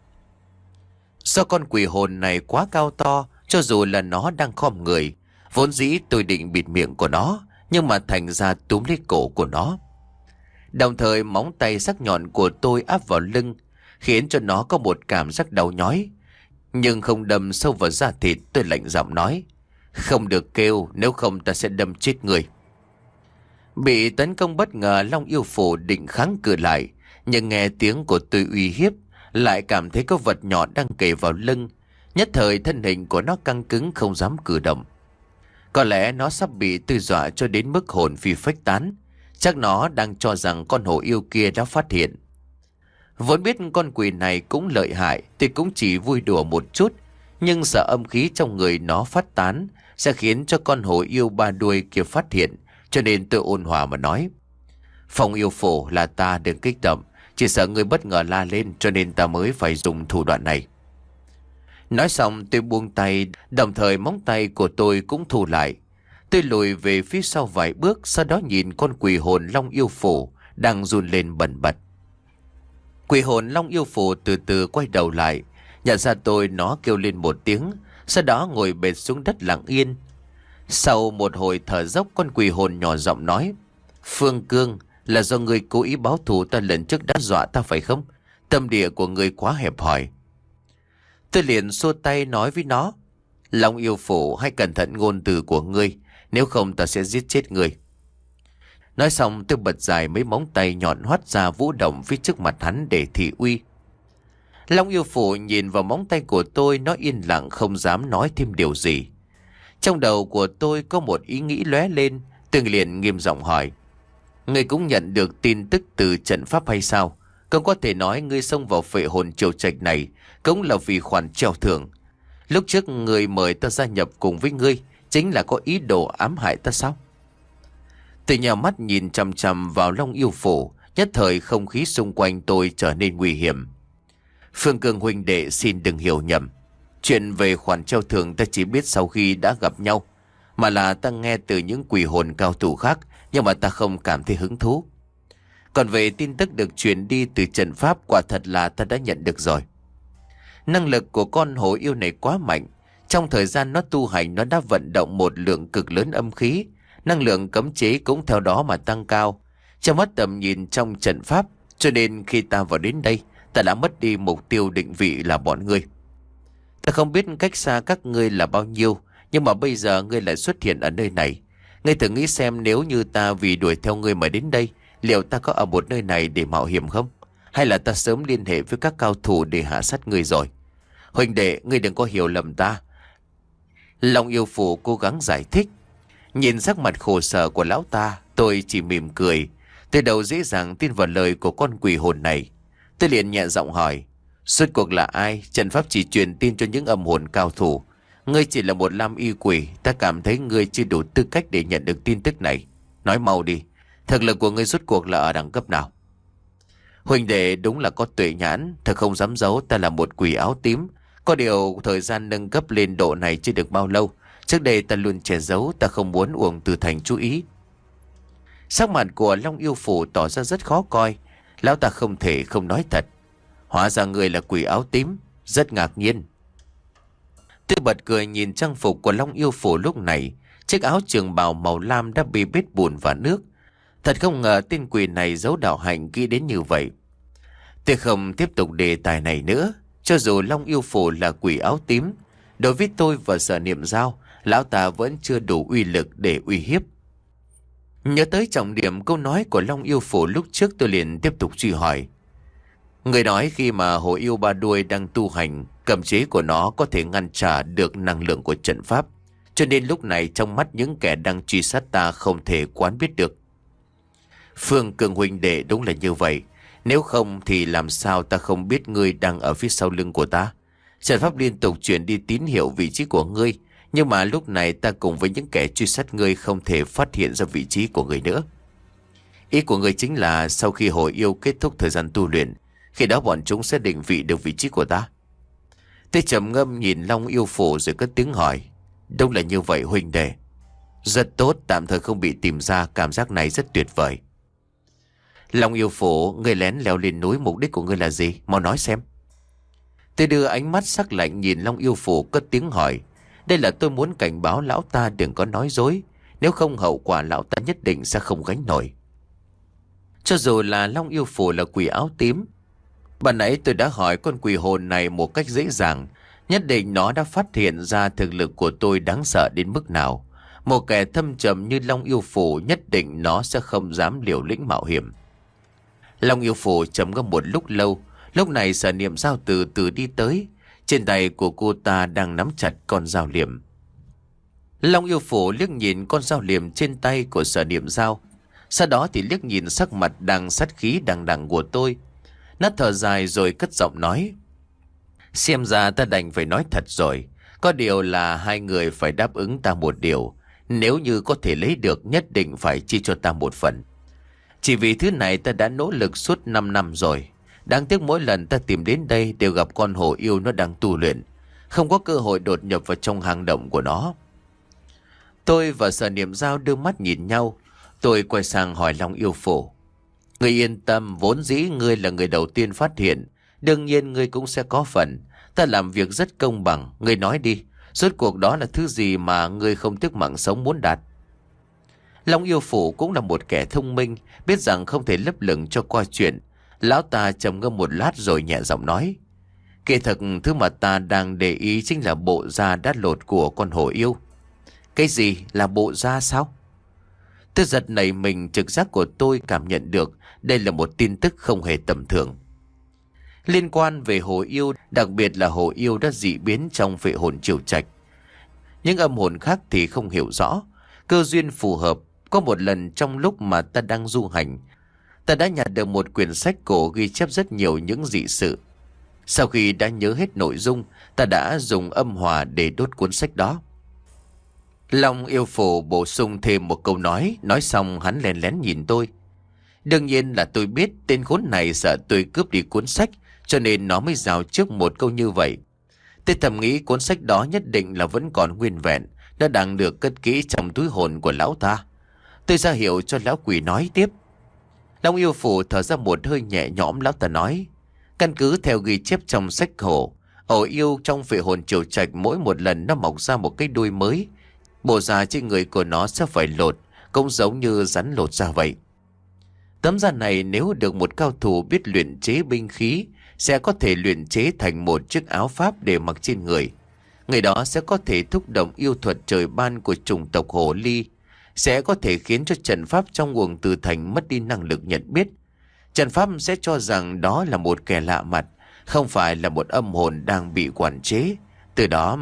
Do con quỷ hồn này quá cao to, cho dù là nó đang khom người, vốn dĩ tôi định bịt miệng của nó, nhưng mà thành ra túm lấy cổ của nó. Đồng thời móng tay sắc nhọn của tôi áp vào lưng, khiến cho nó có một cảm giác đau nhói, nhưng không đâm sâu vào da thịt. Tôi lạnh giọng nói, không được kêu, nếu không ta sẽ đâm chết người. Bị tấn công bất ngờ, Long Yêu Phủ định kháng cự lại, nhưng nghe tiếng của tôi uy hiếp, lại cảm thấy có vật nhỏ đang kề vào lưng. Nhất thời thân hình của nó căng cứng không dám cử động. Có lẽ nó sắp bị tôi dọa cho đến mức hồn phi phách tán. Chắc nó đang cho rằng con hổ yêu kia đã phát hiện. Vốn biết con quỷ này cũng lợi hại, tôi cũng chỉ vui đùa một chút, nhưng sợ âm khí trong người nó phát tán sẽ khiến cho con hổ yêu ba đuôi kia phát hiện, cho nên tôi ôn hòa mà nói. Phong Yêu Phủ, là ta, đừng kích động, chỉ sợ người bất ngờ la lên cho nên ta mới phải dùng thủ đoạn này. Nói xong tôi buông tay, đồng thời móng tay của tôi cũng thu lại. Tôi lùi về phía sau vài bước, sau đó nhìn con quỷ hồn Long Yêu Phủ đang run lên bần bật. Quỷ hồn Long Yêu Phủ từ từ quay đầu lại, nhận ra tôi, nó kêu lên một tiếng, sau đó ngồi bệt xuống đất lặng yên. Sau một hồi thở dốc, con quỷ hồn nhỏ giọng nói, Phương Cương, là do người cố ý báo thù ta lần trước đã dọa ta phải không? Tâm địa của người quá hẹp hòi. Tôi liền xua tay nói với nó, Long Yêu Phủ, hãy cẩn thận ngôn từ của ngươi, nếu không ta sẽ giết chết ngươi. Nói xong tôi bật dài mấy móng tay nhọn hoắt ra vũ động phía trước mặt hắn để thị uy. Long Yêu Phủ nhìn vào móng tay của tôi, nó yên lặng không dám nói thêm điều gì. Trong đầu của tôi có một ý nghĩ lóe lên, tôi liền nghiêm giọng hỏi, ngươi cũng nhận được tin tức từ trận pháp hay sao? Không có thể nói ngươi xông vào phệ hồn triều trạch này cũng là vì khoản treo thưởng. Lúc trước người mời ta gia nhập cùng với ngươi chính là có ý đồ ám hại ta sao? Tôi nhào mắt nhìn chằm chằm vào Long Yêu Phủ, Nhất thời không khí xung quanh tôi trở nên nguy hiểm. Phương Cương huynh đệ xin đừng hiểu nhầm. Chuyện về khoản treo thưởng ta chỉ biết sau khi đã gặp nhau, mà là ta nghe từ những quỷ hồn cao thủ khác, nhưng mà ta không cảm thấy hứng thú. Còn về tin tức được truyền đi từ trận pháp, quả thật là ta đã nhận được rồi. Năng lực của con hổ yêu này quá mạnh. Trong thời gian nó tu hành, nó đã vận động một lượng cực lớn âm khí. Năng lượng cấm chế cũng theo đó mà tăng cao, cho mất tầm nhìn trong trận pháp. Cho nên khi ta vào đến đây, ta đã mất đi mục tiêu định vị là bọn ngươi. Ta không biết cách xa các ngươi là bao nhiêu, nhưng mà bây giờ ngươi lại xuất hiện ở nơi này. Ngươi thử nghĩ xem, nếu như ta vì đuổi theo ngươi mà đến đây, liệu ta có ở một nơi này để mạo hiểm không? Hay là ta sớm liên hệ với các cao thủ để hạ sát ngươi rồi? Huynh đệ, ngươi đừng có hiểu lầm ta. Long yêu phủ cố gắng giải thích. Nhìn sắc mặt khổ sở của lão ta, tôi chỉ mỉm cười. Từ đầu dễ dàng tin vào lời của con quỷ hồn này. Tôi liền nhẹ giọng hỏi, suốt cuộc là ai? Trận pháp chỉ truyền tin cho những âm hồn cao thủ. Ngươi chỉ là một lam y quỷ. Ta cảm thấy ngươi chưa đủ tư cách để nhận được tin tức này. Nói mau đi, thực lực của ngươi rốt cuộc là ở đẳng cấp nào? Huynh đệ đúng là có tuệ nhãn. Thật không dám giấu, ta là một quỷ áo tím. Có điều thời gian nâng cấp lên độ này chưa được bao lâu. Trước đây ta luôn che giấu, ta không muốn Uổng Tử Thành chú ý. Sắc mặt của Long yêu phủ tỏ ra rất khó coi. Lão ta không thể không nói thật. Hóa ra người là quỷ áo tím. Rất ngạc nhiên. Tôi bật cười nhìn trang phục của Long yêu phủ lúc này. Chiếc áo trường bào màu lam đã bị bết bùn và nước. Thật không ngờ tên quỷ này giấu đạo hạnh kỹ đến như vậy. Tôi không tiếp tục đề tài này nữa. Cho dù Long yêu phủ là quỷ áo tím, đối với tôi và Sở Niệm Giao, lão ta vẫn chưa đủ uy lực để uy hiếp. Nhớ tới trọng điểm câu nói của Long yêu phủ lúc trước, tôi liền tiếp tục truy hỏi. Người nói khi mà hổ yêu ba đuôi đang tu hành, cầm chế của nó có thể ngăn trả được năng lượng của trận pháp, cho nên lúc này trong mắt những kẻ đang truy sát ta không thể quán biết được. Phương Cường huynh đệ đúng là như vậy. Nếu không thì làm sao ta không biết ngươi đang ở phía sau lưng của ta? Trận pháp liên tục chuyển đi tín hiệu vị trí của ngươi, nhưng mà lúc này ta cùng với những kẻ truy sát ngươi không thể phát hiện ra vị trí của ngươi nữa. Ý của ngươi chính là sau khi hổ yêu kết thúc thời gian tu luyện, khi đó bọn chúng sẽ định vị được vị trí của ta. Tôi trầm ngâm nhìn Long yêu phủ rồi cất tiếng hỏi. Đúng là như vậy huynh đệ. Rất tốt, tạm thời không bị tìm ra, cảm giác này rất tuyệt vời. Long yêu phủ, ngươi lén leo lên núi, mục đích của ngươi là gì? Mau nói xem. Tôi đưa ánh mắt sắc lạnh nhìn Long yêu phủ, cất tiếng hỏi. Đây là tôi muốn cảnh báo lão ta đừng có nói dối. Nếu không hậu quả lão ta nhất định sẽ không gánh nổi. Cho dù là Long yêu phủ là quỷ áo tím, ban nãy tôi đã hỏi con quỷ hồn này một cách dễ dàng. Nhất định nó đã phát hiện ra thực lực của tôi đáng sợ đến mức nào. Một kẻ thâm trầm như Long yêu phủ nhất định nó sẽ không dám liều lĩnh mạo hiểm. Long yêu phủ trầm ngâm một lúc lâu. Lúc này Sở Niệm Giao từ từ đi tới. Trên tay của cô ta đang nắm chặt con dao liềm. Long yêu phủ liếc nhìn con dao liềm trên tay của Sở Niệm Giao, sau đó thì liếc nhìn sắc mặt đang sát khí đằng đằng của tôi. Nó thở dài rồi cất giọng nói. Xem ra ta đành phải nói thật rồi. Có điều là hai người phải đáp ứng ta một điều. Nếu như có thể lấy được, nhất định phải chia cho ta một phần. Chỉ vì thứ này ta đã nỗ lực suốt năm năm rồi. Đáng tiếc mỗi lần ta tìm đến đây đều gặp con hổ yêu nó đang tu luyện, không có cơ hội đột nhập vào trong hang động của nó. Tôi và Sở Niệm Giao đưa mắt nhìn nhau. Tôi quay sang hỏi Long yêu phủ. Ngươi yên tâm, vốn dĩ ngươi là người đầu tiên phát hiện, đương nhiên ngươi cũng sẽ có phần. Ta làm việc rất công bằng. Ngươi nói đi, rốt cuộc đó là thứ gì mà ngươi không tiếc mạng sống muốn đạt? Long yêu phủ cũng là một kẻ thông minh, biết rằng không thể lấp lửng cho qua chuyện. Lão ta trầm ngâm một lát rồi nhẹ giọng nói. Kỳ thực thứ mà ta đang để ý chính là bộ da đã lột của con hổ yêu. Cái gì là bộ da sao? Tôi giật nảy mình, trực giác của tôi cảm nhận được đây là một tin tức không hề tầm thường. Liên quan về hổ yêu, đặc biệt là hổ yêu đã dị biến trong vệ hồn triều trạch. Những âm hồn khác thì không hiểu rõ. Cơ duyên phù hợp, có một lần trong lúc mà ta đang du hành, ta đã nhặt được một quyển sách cổ ghi chép rất nhiều những dị sự. Sau khi đã nhớ hết nội dung, ta đã dùng âm hòa để đốt cuốn sách đó. Long yêu phủ bổ sung thêm một câu nói, nói xong hắn lén lén nhìn tôi. Đương nhiên là tôi biết tên khốn này sợ tôi cướp đi cuốn sách, cho nên nó mới rào trước một câu như vậy. Tôi thầm nghĩ cuốn sách đó nhất định là vẫn còn nguyên vẹn, nó đang được cất kỹ trong túi hồn của lão ta. Tôi ra hiệu cho lão quỷ nói tiếp. Long Yêu Phủ thở ra một hơi nhẹ nhõm, lão ta nói: căn cứ theo ghi chép trong sách cổ, ổ yêu trong phệ hồn triều trạch mỗi một lần nó mọc ra một cái đuôi mới, bộ da trên người của nó sẽ phải lột, cũng giống như rắn lột da vậy. Tấm da này nếu được một cao thủ biết luyện chế binh khí, sẽ có thể luyện chế thành một chiếc áo pháp để mặc trên người. Người đó sẽ có thể thúc động yêu thuật trời ban của chủng tộc hồ ly, sẽ có thể khiến cho trận pháp trong Uổng Từ Thành mất đi năng lực nhận biết. Trận pháp sẽ cho rằng đó là một kẻ lạ mặt, không phải là một âm hồn đang bị quản chế. Từ đó...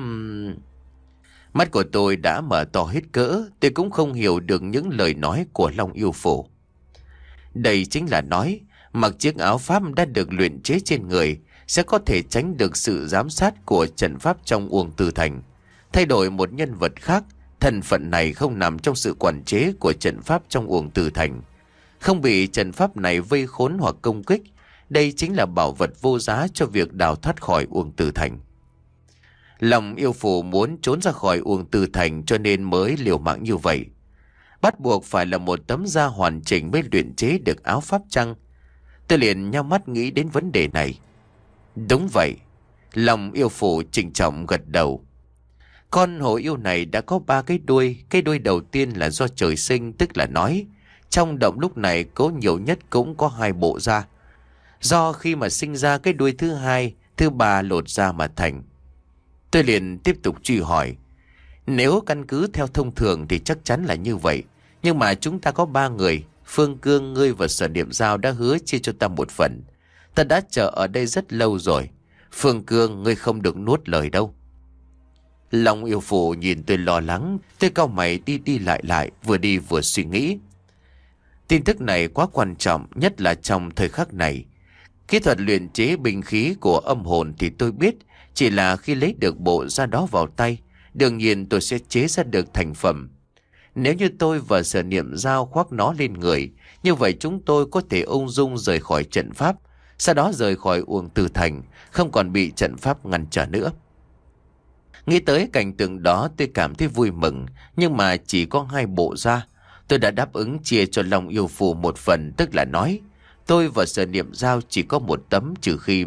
Mắt của tôi đã mở to hết cỡ, tôi cũng không hiểu được những lời nói của Long Yêu Phủ. Đây chính là nói, mặc chiếc áo pháp đã được luyện chế trên người, sẽ có thể tránh được sự giám sát của trận pháp trong Uổng Từ Thành. Thay đổi một nhân vật khác, thân phận này không nằm trong sự quản chế của trận pháp trong Uổng Từ Thành, không bị trận pháp này vây khốn hoặc công kích. Đây chính là bảo vật vô giá cho việc đào thoát khỏi Uổng Từ Thành. Long Yêu Phủ muốn trốn ra khỏi Uổng Từ Thành cho nên mới liều mạng như vậy. Bắt buộc phải là một tấm da hoàn chỉnh mới luyện chế được áo pháp chăng? Tôi liền nhắm mắt nghĩ đến vấn đề này. Đúng vậy. Long Yêu Phủ trịnh trọng gật đầu. Con hổ yêu này đã có ba cái đuôi. Cái đuôi đầu tiên là do trời sinh, tức là nói trong động lúc này có nhiều nhất cũng có hai bộ da. Do khi mà sinh ra cái đuôi thứ hai, thứ ba lột da mà thành. Tôi liền tiếp tục truy hỏi. Nếu căn cứ theo thông thường thì chắc chắn là như vậy. Nhưng mà chúng ta có ba người. Phương Cương, ngươi và Sở Niệm Giao đã hứa chia cho ta một phần. Ta đã chờ ở đây rất lâu rồi. Phương Cương, ngươi không được nuốt lời đâu. Long Yêu Phủ nhìn tôi lo lắng. Tôi cau mày đi đi lại lại, vừa đi vừa suy nghĩ. Tin tức này quá quan trọng, nhất là trong thời khắc này. Kỹ thuật luyện chế binh khí của âm hồn thì tôi biết. Chỉ là khi lấy được bộ da đó vào tay, đương nhiên tôi sẽ chế ra được thành phẩm. Nếu như tôi và Sở Niệm Giao khoác nó lên người, như vậy chúng tôi có thể ung dung rời khỏi trận pháp, sau đó rời khỏi Uổng Từ Thành, không còn bị trận pháp ngăn trở nữa. Nghĩ tới cảnh tượng đó tôi cảm thấy vui mừng, nhưng mà chỉ có hai bộ da. Tôi đã đáp ứng chia cho Long Yêu Phủ một phần, tức là nói tôi và Sở Niệm Giao chỉ có một tấm, trừ khi...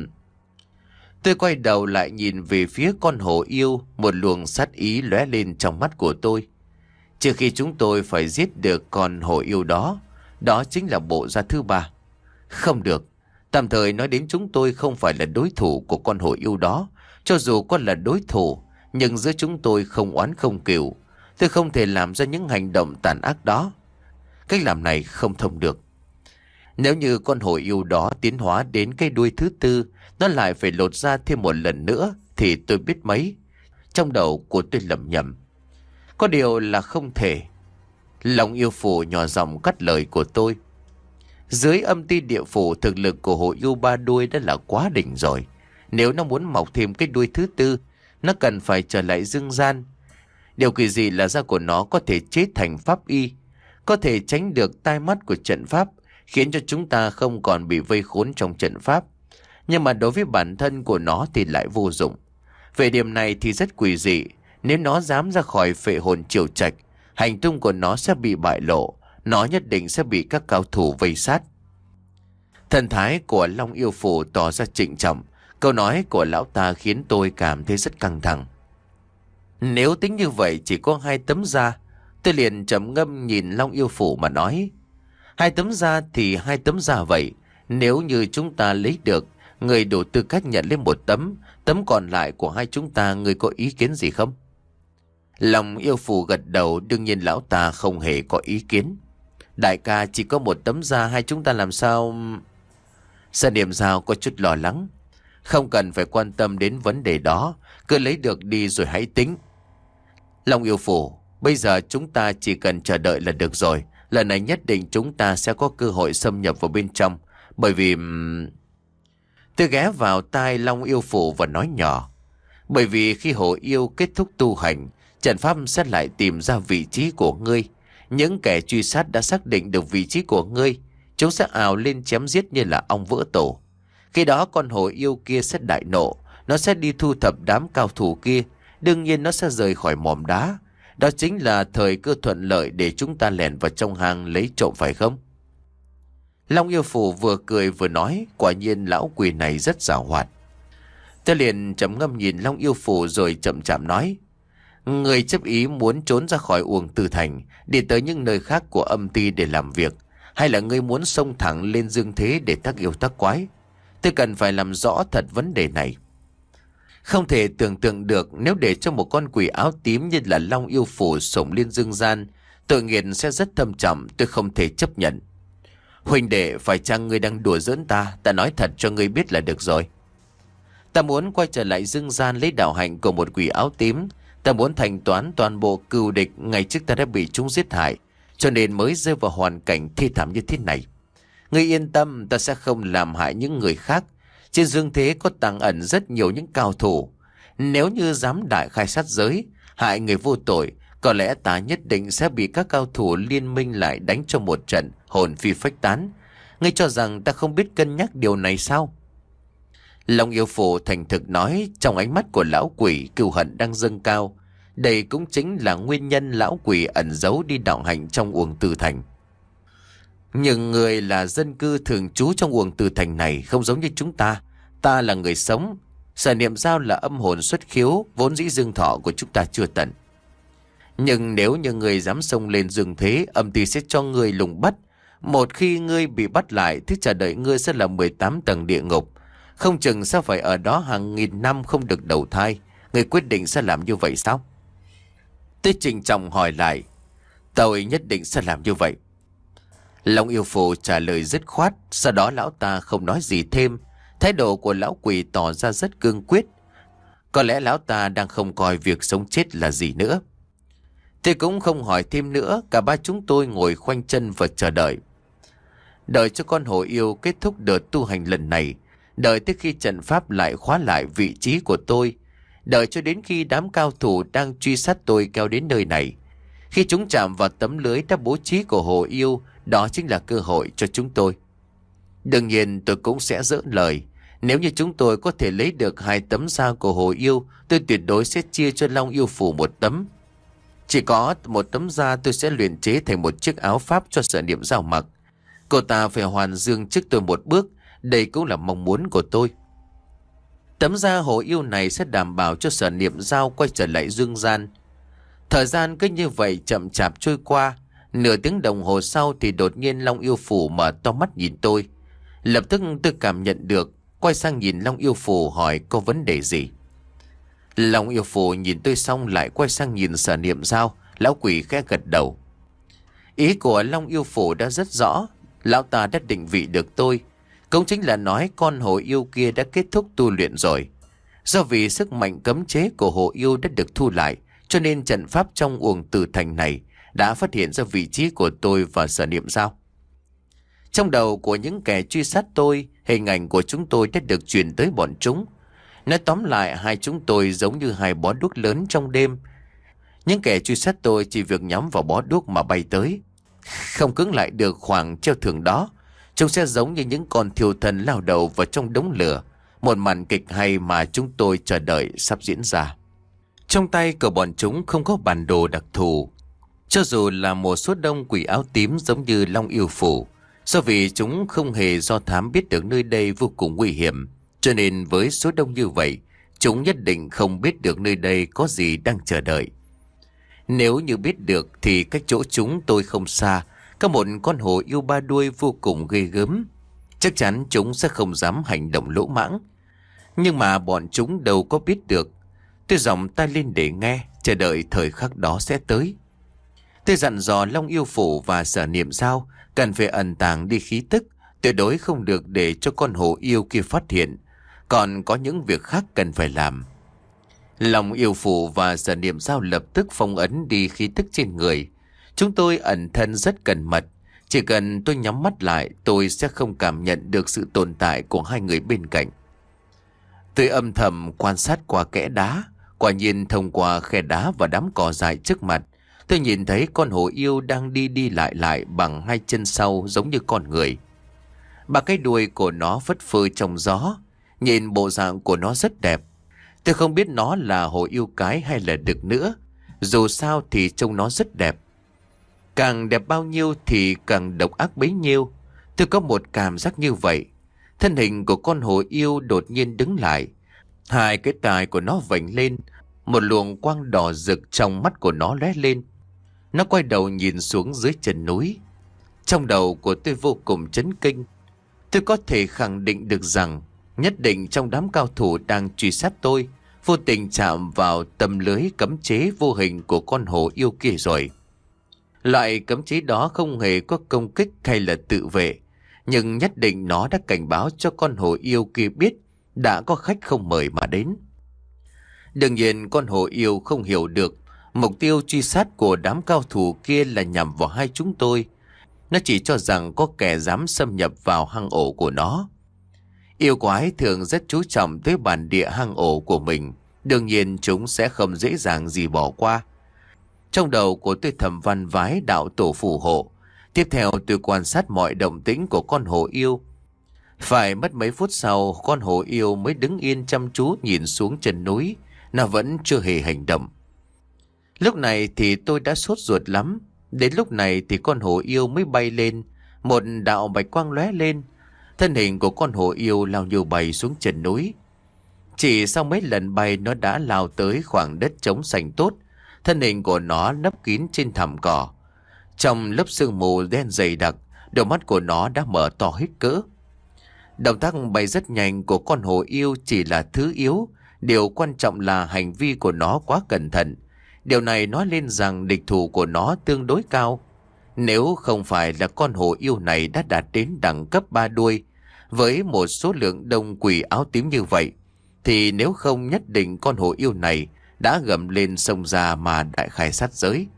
Tôi quay đầu lại nhìn về phía con hổ yêu, một luồng sát ý lóe lên trong mắt của tôi. Trừ khi chúng tôi phải giết được con hổ yêu đó, đó chính là bộ da thứ ba. Không được, tạm thời nói đến chúng tôi không phải là đối thủ của con hổ yêu đó. Cho dù con là đối thủ, nhưng giữa chúng tôi không oán không cừu. Tôi không thể làm ra những hành động tàn ác đó. Cách làm này không thông được. Nếu như con hổ yêu đó tiến hóa đến cái đuôi thứ tư, nó lại phải lột ra thêm một lần nữa, thì tôi biết mấy. Trong đầu của tôi lẩm nhẩm. Có điều là không thể. Long Yêu Phủ nhỏ giọng cắt lời của tôi. Dưới âm ti địa phủ, thực lực của hổ yêu ba đuôi đã là quá đỉnh rồi. Nếu nó muốn mọc thêm cái đuôi thứ tư, nó cần phải trở lại dương gian. Điều kỳ dị là da của nó có thể chế thành pháp y, có thể tránh được tai mắt của trận pháp, khiến cho chúng ta không còn bị vây khốn trong trận pháp. Nhưng mà đối với bản thân của nó thì lại vô dụng. Về điểm này thì rất quỷ dị. Nếu nó dám ra khỏi phệ hồn triều trạch, hành tung của nó sẽ bị bại lộ. Nó nhất định sẽ bị các cao thủ vây sát. Thần thái của Long Yêu Phủ tỏ ra trịnh trọng. Câu nói của lão ta khiến tôi cảm thấy rất căng thẳng. Nếu tính như vậy chỉ có hai tấm da, tôi liền trầm ngâm nhìn Long Yêu Phủ mà nói. Hai tấm da thì hai tấm da vậy. Nếu như chúng ta lấy được, người đủ tư cách nhận lên một tấm, tấm còn lại của hai chúng ta, người có ý kiến gì không? Long Yêu Phủ gật đầu, đương nhiên lão ta không hề có ý kiến. Đại ca, chỉ có một tấm da, hai chúng ta làm sao... Sở Niệm Giao có chút lo lắng. Không cần phải quan tâm đến vấn đề đó, cứ lấy được đi rồi hãy tính. Long Yêu Phủ, bây giờ chúng ta chỉ cần chờ đợi là được rồi. Lần này nhất định chúng ta sẽ có cơ hội xâm nhập vào bên trong. Bởi vì... Tôi ghé vào tai Long Yêu Phủ và nói nhỏ. Bởi vì khi hổ yêu kết thúc tu hành, trận pháp sẽ lại tìm ra vị trí của ngươi. Những kẻ truy sát đã xác định được vị trí của ngươi. chúng sẽ ào lên chém giết như là ong vỡ tổ. Khi đó con hồ yêu kia sẽ đại nộ, nó sẽ đi thu thập đám cao thủ kia, đương nhiên nó sẽ rời khỏi mỏm đá. Đó chính là thời cơ thuận lợi để chúng ta lẻn vào trong hang lấy trộm phải không? Long yêu phủ vừa cười vừa nói, quả nhiên lão quỷ này rất giàu hoạt. Tôi liền trầm ngâm nhìn Long yêu phủ rồi chậm chạp nói, người chấp ý muốn trốn ra khỏi Uổng Tử Thành, đi tới những nơi khác của âm ty để làm việc, hay là ngươi muốn xông thẳng lên dương thế để tác yêu tác quái? Tôi cần phải làm rõ thật vấn đề này. Không thể tưởng tượng được nếu để cho một con quỷ áo tím như là Long yêu phủ xổng lên dương gian, tội nghiệp sẽ rất thâm trọng, tôi không thể chấp nhận. Huynh đệ, phải chăng ngươi đang đùa giỡn ta? Ta nói thật cho ngươi biết là được rồi. Ta muốn quay trở lại dương gian lấy đạo hạnh của một quỷ áo tím. Ta muốn thanh toán toàn bộ cừu địch ngày trước ta đã bị chúng giết hại, cho nên mới rơi vào hoàn cảnh thi thảm như thế này. Ngươi yên tâm, ta sẽ không làm hại những người khác. Trên dương thế có tàng ẩn rất nhiều những cao thủ. Nếu như dám đại khai sát giới, hại người vô tội, có lẽ ta nhất định sẽ bị các cao thủ liên minh lại đánh cho một trận hồn phi phách tán. Ngươi cho rằng ta không biết cân nhắc điều này sao? Long yêu phủ thành thực nói, trong ánh mắt của lão quỷ cừu hận đang dâng cao. Đây cũng chính là nguyên nhân lão quỷ ẩn giấu đi đạo hành trong Uổng Tử Thành. Nhưng người là dân cư thường trú trong Uổng Tử Thành này không giống như chúng ta. Ta là người sống. Sở Niệm Dao là âm hồn xuất khiếu, vốn dĩ dương thọ của chúng ta chưa tận. Nhưng nếu như người dám xông lên dương thế, âm ty sẽ cho người lùng bắt. Một khi ngươi bị bắt lại, thì chờ đợi ngươi sẽ là mười tám tầng địa ngục. Không chừng sẽ phải ở đó hàng nghìn năm không được đầu thai. Người quyết định sẽ làm như vậy sao? Tôi trịnh trọng hỏi lại. Tôi nhất định sẽ làm như vậy. Long yêu phù trả lời dứt khoát. Sau đó lão ta không nói gì thêm. Thái độ của lão quỷ tỏ ra rất cương quyết. Có lẽ lão ta đang không coi việc sống chết là gì nữa. Tôi cũng không hỏi thêm nữa. Cả ba chúng tôi ngồi khoanh chân và chờ đợi. Đợi cho con hổ yêu kết thúc đợt tu hành lần này. Đợi tới khi trận pháp lại khóa lại vị trí của tôi. Đợi cho đến khi đám cao thủ đang truy sát tôi kéo đến nơi này. Khi chúng chạm vào tấm lưới đã bố trí của hồ yêu, đó chính là cơ hội cho chúng tôi. Đương nhiên tôi cũng sẽ dỡ lời. Nếu như chúng tôi có thể lấy được hai tấm da của hồ yêu, tôi tuyệt đối sẽ chia cho Long yêu phủ một tấm. Chỉ có một tấm da tôi sẽ luyện chế thành một chiếc áo pháp cho Sở Niệm Dao mặc. Cô ta phải hoàn dương trước tôi một bước. Đây cũng là mong muốn của tôi. Tấm da hồ yêu này sẽ đảm bảo cho Sở Niệm Dao quay trở lại dương gian. Thời gian cứ như vậy chậm chạp trôi qua. Nửa tiếng đồng hồ sau thì đột nhiên Long yêu phủ mở to mắt nhìn tôi. Lập tức tôi cảm nhận được, quay sang nhìn Long yêu phủ hỏi có vấn đề gì. Long yêu phủ nhìn tôi xong lại quay sang nhìn Sở Niệm Dao. Lão quỷ khẽ gật đầu. Ý của Long yêu phủ đã rất rõ. Lão ta đã định vị được tôi. Cũng chính là nói con hồ yêu kia đã kết thúc tu luyện rồi. Do vì sức mạnh cấm chế của hồ yêu đã được thu lại, cho nên trận pháp trong Uổng Tử Thành này đã phát hiện ra vị trí của tôi và Sở Niệm Dao. Trong đầu của những kẻ truy sát tôi, hình ảnh của chúng tôi đã được truyền tới bọn chúng. Nói tóm lại, hai chúng tôi giống như hai bó đuốc lớn trong đêm. Những kẻ truy sát tôi chỉ việc nhắm vào bó đuốc mà bay tới. Không cưỡng lại được khoảng treo thưởng đó. Chúng sẽ giống như những con thiêu thần lao đầu vào trong đống lửa. Một màn kịch hay mà chúng tôi chờ đợi sắp diễn ra. Trong tay của bọn chúng không có bản đồ đặc thù. Cho dù là một số đông quỷ áo tím giống như Long yêu phủ, do vì chúng không hề do thám biết được nơi đây vô cùng nguy hiểm, cho nên với số đông như vậy, chúng nhất định không biết được nơi đây có gì đang chờ đợi. Nếu như biết được thì cách chỗ chúng tôi không xa, có một con hổ yêu ba đuôi vô cùng ghê gớm. Chắc chắn chúng sẽ không dám hành động lỗ mãng. Nhưng mà bọn chúng đâu có biết được. Tôi giọng tai lên để nghe, chờ đợi thời khắc đó sẽ tới. Tôi dặn dò Long yêu phủ và Sở Niệm Dao cần phải ẩn tàng đi khí tức, tuyệt đối không được để cho con hổ yêu kia phát hiện. Còn có những việc khác cần phải làm. Long yêu phủ và Sở Niệm Dao lập tức phong ấn đi khí tức trên người. Chúng tôi ẩn thân rất cẩn mật. Chỉ cần tôi nhắm mắt lại, tôi sẽ không cảm nhận được sự tồn tại của hai người bên cạnh. Tôi âm thầm quan sát qua kẽ đá. Quả nhiên thông qua khe đá và đám cỏ dại trước mặt, tôi nhìn thấy con hổ yêu đang đi đi lại lại bằng hai chân sau giống như con người. Ba cái đuôi của nó phất phơ trong gió. Nhìn bộ dạng của nó rất đẹp. Tôi không biết nó là hổ yêu cái hay là đực nữa. Dù sao thì trông nó rất đẹp. Càng đẹp bao nhiêu thì càng độc ác bấy nhiêu. Tôi có một cảm giác như vậy. Thân hình của con hổ yêu đột nhiên đứng lại. Hai cái tai của nó vểnh lên. Một luồng quang đỏ rực trong mắt của nó lóe lên. Nó quay đầu nhìn xuống dưới chân núi. Trong đầu của tôi vô cùng chấn kinh. Tôi có thể khẳng định được rằng nhất định trong đám cao thủ đang truy sát tôi, vô tình chạm vào tấm lưới cấm chế vô hình của con hổ yêu kia rồi. Loại cấm chế đó không hề có công kích hay là tự vệ, nhưng nhất định nó đã cảnh báo cho con hổ yêu kia biết đã có khách không mời mà đến. Đương nhiên con hổ yêu không hiểu được mục tiêu truy sát của đám cao thủ kia là nhằm vào hai chúng tôi. Nó chỉ cho rằng có kẻ dám xâm nhập vào hang ổ của nó. Yêu quái thường rất chú trọng tới bản địa hang ổ của mình. Đương nhiên chúng sẽ không dễ dàng gì bỏ qua. Trong đầu của tôi thầm văn vái đạo tổ phù hộ. Tiếp theo tôi quan sát mọi động tĩnh của con hổ yêu. Phải mất mấy phút sau, con hổ yêu mới đứng yên chăm chú nhìn xuống chân núi. Nó vẫn chưa hề hành động. Lúc này thì tôi đã sốt ruột lắm. Đến lúc này thì con hổ yêu mới bay lên. Một đạo bạch quang lóe lên. Thân hình của con hổ yêu lao như bay xuống chân núi. Chỉ sau mấy lần bay nó đã lao tới khoảng đất trống xanh tốt. Thân hình của nó nấp kín trên thảm cỏ. Trong lớp sương mù đen dày đặc, đôi mắt của nó đã mở to hết cỡ. Động tác bay rất nhanh của con hổ yêu chỉ là thứ yếu. Điều quan trọng là hành vi của nó quá cẩn thận. Điều này nói lên rằng địch thủ của nó tương đối cao. Nếu không phải là con hổ yêu này đã đạt đến đẳng cấp ba đuôi, với một số lượng đông quỷ áo tím như vậy, thì nếu không nhất định con hổ yêu này đã gầm lên sông ra mà đại khai sát giới.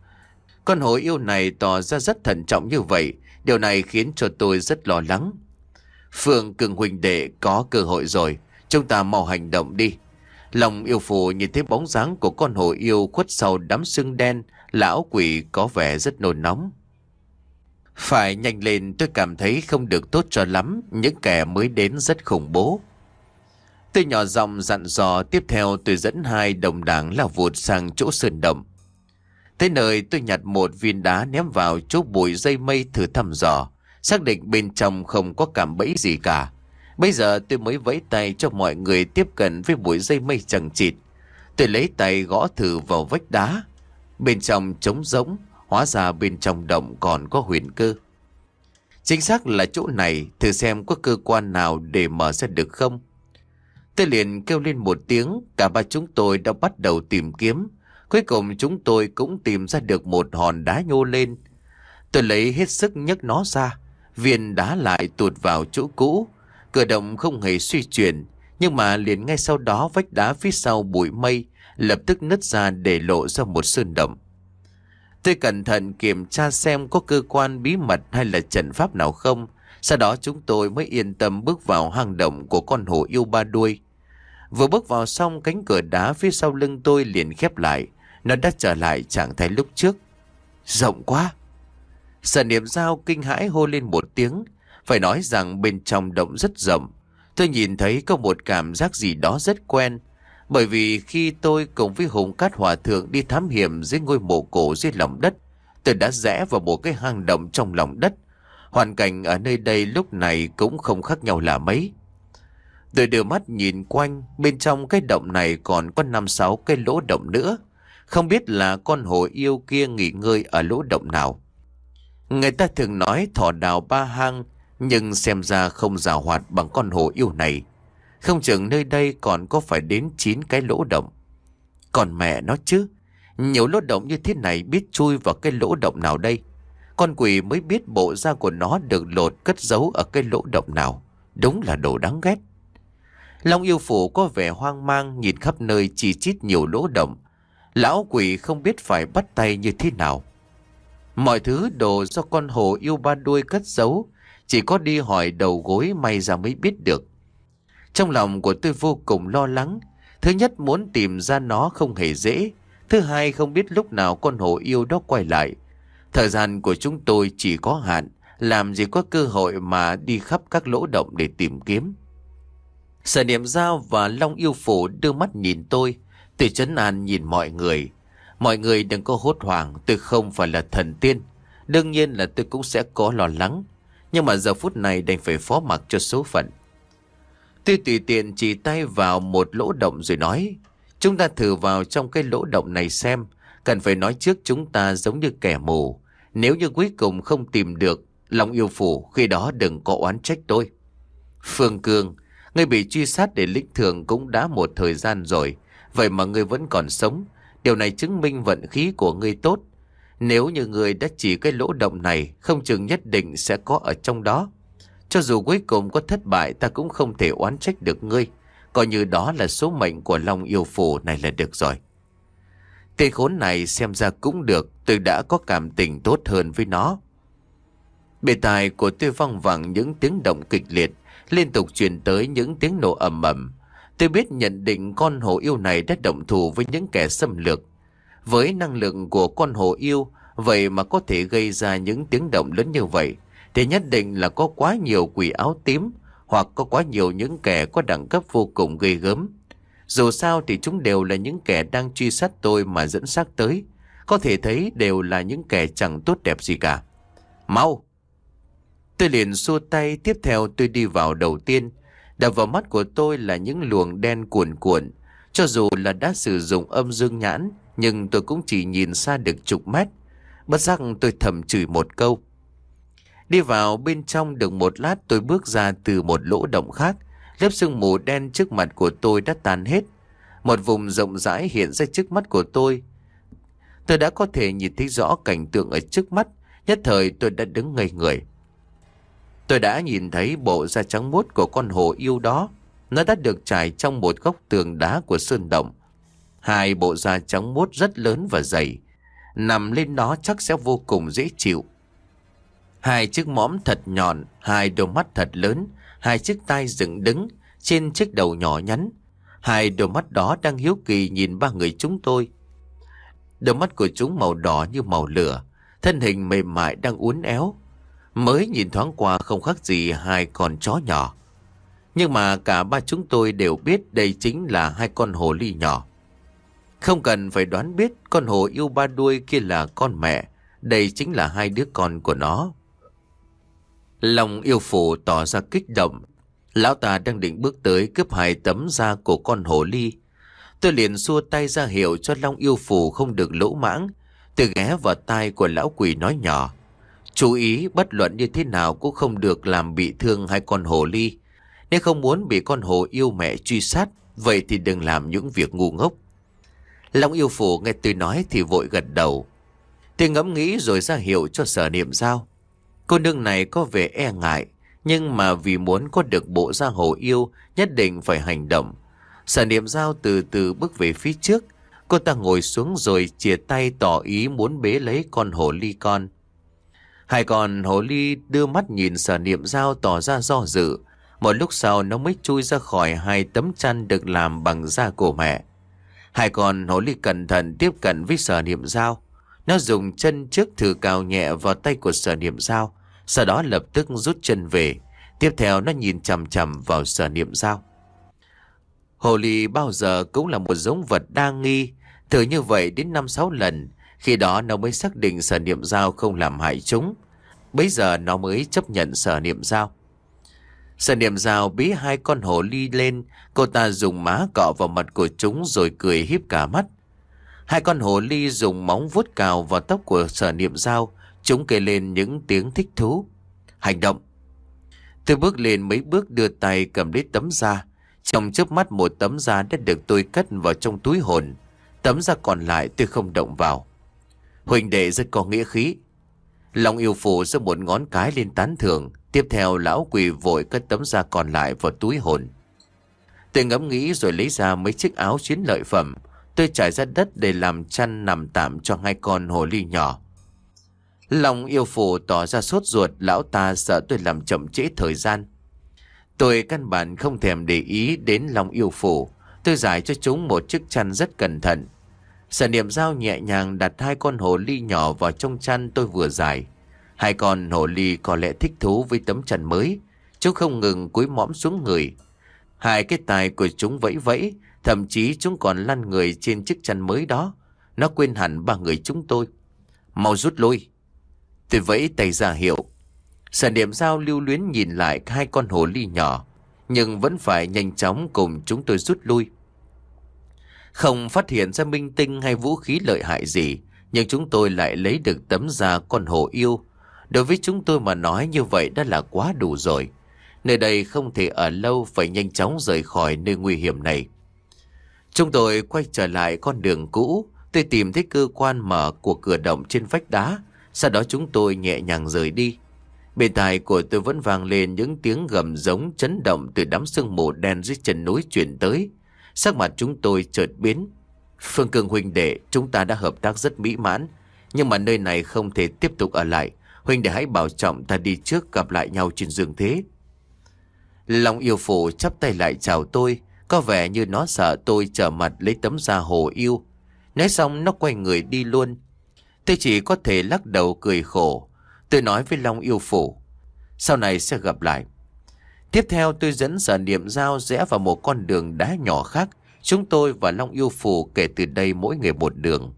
Con hổ yêu này tỏ ra rất thận trọng như vậy, điều này khiến cho tôi rất lo lắng. Phương Cường huynh đệ có cơ hội rồi, chúng ta mau hành động đi. Lòng yêu phù nhìn thấy bóng dáng của con hổ yêu khuất sau đám sương đen, lão quỷ có vẻ rất nôn nóng. Phải nhanh lên, tôi cảm thấy không được tốt cho lắm, những kẻ mới đến rất khủng bố. Tôi nhỏ giọng dặn dò, tiếp theo tôi dẫn hai đồng đảng lao vụt sang chỗ sơn động. Tới nơi tôi nhặt một viên đá ném vào chỗ bụi dây mây thử thăm dò, xác định bên trong không có cạm bẫy gì cả. Bây giờ tôi mới vẫy tay cho mọi người tiếp cận với bụi dây mây chằng chịt. Tôi lấy tay gõ thử vào vách đá. Bên trong trống rỗng, hóa ra bên trong động còn có huyền cơ. Chính xác là chỗ này, thử xem có cơ quan nào để mở ra được không. Tôi liền kêu lên một tiếng, cả ba chúng tôi đã bắt đầu tìm kiếm. Cuối cùng chúng tôi cũng tìm ra được một hòn đá nhô lên. Tôi lấy hết sức nhấc nó ra, viên đá lại tụt vào chỗ cũ. Cửa động không hề suy chuyển, nhưng mà liền ngay sau đó vách đá phía sau bụi mây lập tức nứt ra để lộ ra một sơn động. Tôi cẩn thận kiểm tra xem có cơ quan bí mật hay là trận pháp nào không. Sau đó chúng tôi mới yên tâm bước vào hang động của con hổ yêu ba đuôi. Vừa bước vào xong, cánh cửa đá phía sau lưng tôi liền khép lại. Nó đã trở lại trạng thái lúc trước. Rộng quá! Sở Niệm Dao kinh hãi hô lên một tiếng. Phải nói rằng bên trong động rất rộng. Tôi nhìn thấy có một cảm giác gì đó rất quen. Bởi vì khi tôi cùng với Hùng Cát Hòa Thượng đi thám hiểm dưới ngôi mộ cổ dưới lòng đất, tôi đã rẽ vào một cái hang động trong lòng đất. Hoàn cảnh ở nơi đây lúc này cũng không khác nhau là mấy. Tôi đưa mắt nhìn quanh, bên trong cái động này còn có năm sáu cái lỗ động nữa. Không biết là con hổ yêu kia nghỉ ngơi ở lỗ động nào. Người ta thường nói thỏ đào ba hang, nhưng xem ra không giàu hoạt bằng con hổ yêu này. Không chừng nơi đây còn có phải đến chín cái lỗ động. Còn mẹ nó chứ, nhiều lỗ động như thế này biết chui vào cái lỗ động nào đây? Con quỷ mới biết bộ da của nó được lột cất giấu ở cái lỗ động nào. Đúng là đồ đáng ghét. Long yêu phủ có vẻ hoang mang nhìn khắp nơi chỉ chít nhiều lỗ động. Lão quỷ không biết phải bắt tay như thế nào. Mọi thứ đồ do con hổ yêu ba đuôi cất giấu, chỉ có đi hỏi đầu gối may ra mới biết được. Trong lòng của tôi vô cùng lo lắng. Thứ nhất, muốn tìm ra nó không hề dễ. Thứ hai, không biết lúc nào con hổ yêu đó quay lại. Thời gian của chúng tôi chỉ có hạn, làm gì có cơ hội mà đi khắp các lỗ động để tìm kiếm. Sở Niệm Dao và Long Yêu Phủ đưa mắt nhìn tôi, tôi trấn an nhìn mọi người. Mọi người đừng có hốt hoảng, tôi không phải là thần tiên. Đương nhiên là tôi cũng sẽ có lo lắng, nhưng mà giờ phút này đành phải phó mặc cho số phận. Tôi tùy tiện chỉ tay vào một lỗ động rồi nói, chúng ta thử vào trong cái lỗ động này xem. Cần phải nói trước chúng ta giống như kẻ mù. Nếu như cuối cùng không tìm được Long Yêu Phủ, khi đó đừng có oán trách tôi. Phương Cương, ngươi bị truy sát để lĩnh thưởng cũng đã một thời gian rồi, vậy mà ngươi vẫn còn sống. Điều này chứng minh vận khí của ngươi tốt. Nếu như ngươi đã chỉ cái lỗ động này, không chừng nhất định sẽ có ở trong đó. Cho dù cuối cùng có thất bại, ta cũng không thể oán trách được ngươi. Coi như đó là số mệnh của Long Yêu Phủ này là được rồi. Tên khốn này xem ra cũng được, tôi đã có cảm tình tốt hơn với nó. Bề tai của tôi văng vẳng những tiếng động kịch liệt, liên tục truyền tới những tiếng nổ ầm ầm. Tôi biết nhận định con hổ yêu này đã động thủ với những kẻ xâm lược. Với năng lực của con hổ yêu, vậy mà có thể gây ra những tiếng động lớn như vậy, thì nhất định là có quá nhiều quỷ áo tím, hoặc có quá nhiều những kẻ có đẳng cấp vô cùng ghê gớm. Dù sao thì chúng đều là những kẻ đang truy sát tôi mà dẫn xác tới. Có thể thấy đều là những kẻ chẳng tốt đẹp gì cả. Mau! Tôi liền xua tay, tiếp theo tôi đi vào đầu tiên. Đập vào mắt của tôi là những luồng đen cuồn cuộn. Cho dù là đã sử dụng âm dương nhãn, nhưng tôi cũng chỉ nhìn xa được chục mét. Bất giác tôi thầm chửi một câu. Đi vào bên trong được một lát, tôi bước ra từ một lỗ động khác. Lớp sương mù đen trước mặt của tôi đã tan hết. Một vùng rộng rãi hiện ra trước mắt của tôi. Tôi đã có thể nhìn thấy rõ cảnh tượng ở trước mắt. Nhất thời tôi đã đứng ngây người. Tôi đã nhìn thấy bộ da trắng muốt của con hổ yêu đó. Nó đã được trải trong một góc tường đá của sơn động. Hai bộ da trắng muốt rất lớn và dày. Nằm lên đó chắc sẽ vô cùng dễ chịu. Hai chiếc mõm thật nhọn, hai đôi mắt thật lớn, hai chiếc tai dựng đứng trên chiếc đầu nhỏ nhắn. Hai đôi mắt đó đang hiếu kỳ nhìn ba người chúng tôi. Đôi mắt của chúng màu đỏ như màu lửa, thân hình mềm mại đang uốn éo. Mới nhìn thoáng qua không khác gì hai con chó nhỏ. Nhưng mà cả ba chúng tôi đều biết đây chính là hai con hồ ly nhỏ. Không cần phải đoán biết con hổ yêu ba đuôi kia là con mẹ. Đây chính là hai đứa con của nó. Long Yêu Phủ tỏ ra kích động. Lão ta đang định bước tới cướp hai tấm da của con hổ ly. Tôi liền xua tay ra hiệu cho Long Yêu Phủ không được lỗ mãng. Tôi ghé vào tai của lão quỷ nói nhỏ. Chú ý bất luận như thế nào cũng không được làm bị thương hai con hổ ly. Nếu không muốn bị con hổ yêu mẹ truy sát, vậy thì đừng làm những việc ngu ngốc. Long Yêu Phủ nghe tôi nói thì vội gật đầu. Tôi ngẫm nghĩ rồi ra hiệu cho Sở Niệm Dao. Cô nương này có vẻ e ngại, nhưng mà vì muốn có được bộ da hổ yêu nhất định phải hành động. Sở Niệm Dao từ từ bước về phía trước. Cô ta ngồi xuống rồi chìa tay tỏ ý muốn bế lấy con hổ ly con. Hai con hổ ly đưa mắt nhìn Sở Niệm Dao tỏ ra do dự. Một lúc sau nó mới chui ra khỏi hai tấm chăn được làm bằng da của mẹ. Hai con hổ ly cẩn thận tiếp cận với Sở Niệm Dao. Nó dùng chân trước thử cào nhẹ vào tay của Sở Niệm Dao, sau đó lập tức rút chân về. Tiếp theo nó nhìn chằm chằm vào Sở Niệm Dao. Hồ ly bao giờ cũng là một giống vật đa nghi. Thử như vậy đến năm sáu lần, khi đó nó mới xác định Sở Niệm Dao không làm hại chúng. Bây giờ nó mới chấp nhận Sở Niệm Dao. Sở Niệm Dao bí hai con hổ ly lên. Cô ta dùng má cọ vào mặt của chúng rồi cười híp cả mắt. Hai con hổ ly dùng móng vuốt cào vào tóc của Sở Niệm Dao. Chúng kêu lên những tiếng thích thú. Hành động! Tôi bước lên mấy bước đưa tay cầm lấy tấm da. Trong chớp mắt một tấm da đã được tôi cất vào trong túi hồn. Tấm da còn lại tôi không động vào. Huỳnh đệ rất có nghĩa khí. Long Yêu Phủ giơ một ngón cái lên tán thưởng. Tiếp theo lão quỷ vội cất tấm da còn lại vào túi hồn. Tôi ngẫm nghĩ rồi lấy ra mấy chiếc áo chiến lợi phẩm. Tôi trải ra đất để làm chăn nằm tạm cho hai con hồ ly nhỏ. Long Yêu Phủ tỏ ra sốt ruột. Lão ta sợ tôi làm chậm trễ thời gian. Tôi căn bản không thèm để ý đến Long Yêu Phủ. Tôi giải cho chúng một chiếc chăn rất cẩn thận. Sở Niệm Dao nhẹ nhàng đặt hai con hồ ly nhỏ vào trong chăn tôi vừa giải. Hai con hồ ly có lẽ thích thú với tấm chăn mới. Chúng không ngừng cúi mõm xuống người. Hai cái tai của chúng vẫy vẫy, thậm chí chúng còn lăn người trên chiếc chăn mới đó. Nó quên hẳn ba người chúng tôi. Mau rút lui. Tôi vẫy tay ra hiệu. Sở Niệm Dao lưu luyến nhìn lại hai con hồ ly nhỏ, nhưng vẫn phải nhanh chóng cùng chúng tôi rút lui. Không phát hiện ra minh tinh hay vũ khí lợi hại gì, nhưng chúng tôi lại lấy được tấm da con hổ yêu. Đối với chúng tôi mà nói như vậy đã là quá đủ rồi. Nơi đây không thể ở lâu, phải nhanh chóng rời khỏi nơi nguy hiểm này. Chúng tôi quay trở lại con đường cũ. Tôi tìm thấy cơ quan mở của cửa động trên vách đá. Sau đó chúng tôi nhẹ nhàng rời đi. Bên tai của tôi vẫn vang lên những tiếng gầm giống chấn động từ đám sương mù đen dưới chân núi truyền tới. Sắc mặt chúng tôi chợt biến. Phương Cương huynh đệ, chúng ta đã hợp tác rất mỹ mãn, nhưng mà nơi này không thể tiếp tục ở lại. Huynh đệ hãy bảo trọng, ta đi trước, gặp lại nhau trên dương thế. Long yêu phủ chắp tay lại chào tôi, có vẻ như nó sợ tôi trở mặt lấy tấm da hồ yêu. Nói xong nó quay người đi luôn. Tôi chỉ có thể lắc đầu cười khổ. Tôi nói với Long yêu phủ, sau này sẽ gặp lại. Tiếp theo tôi dẫn Sở Niệm Dao rẽ vào một con đường đá nhỏ khác. Chúng tôi và Long yêu phủ kể từ đây mỗi người một đường.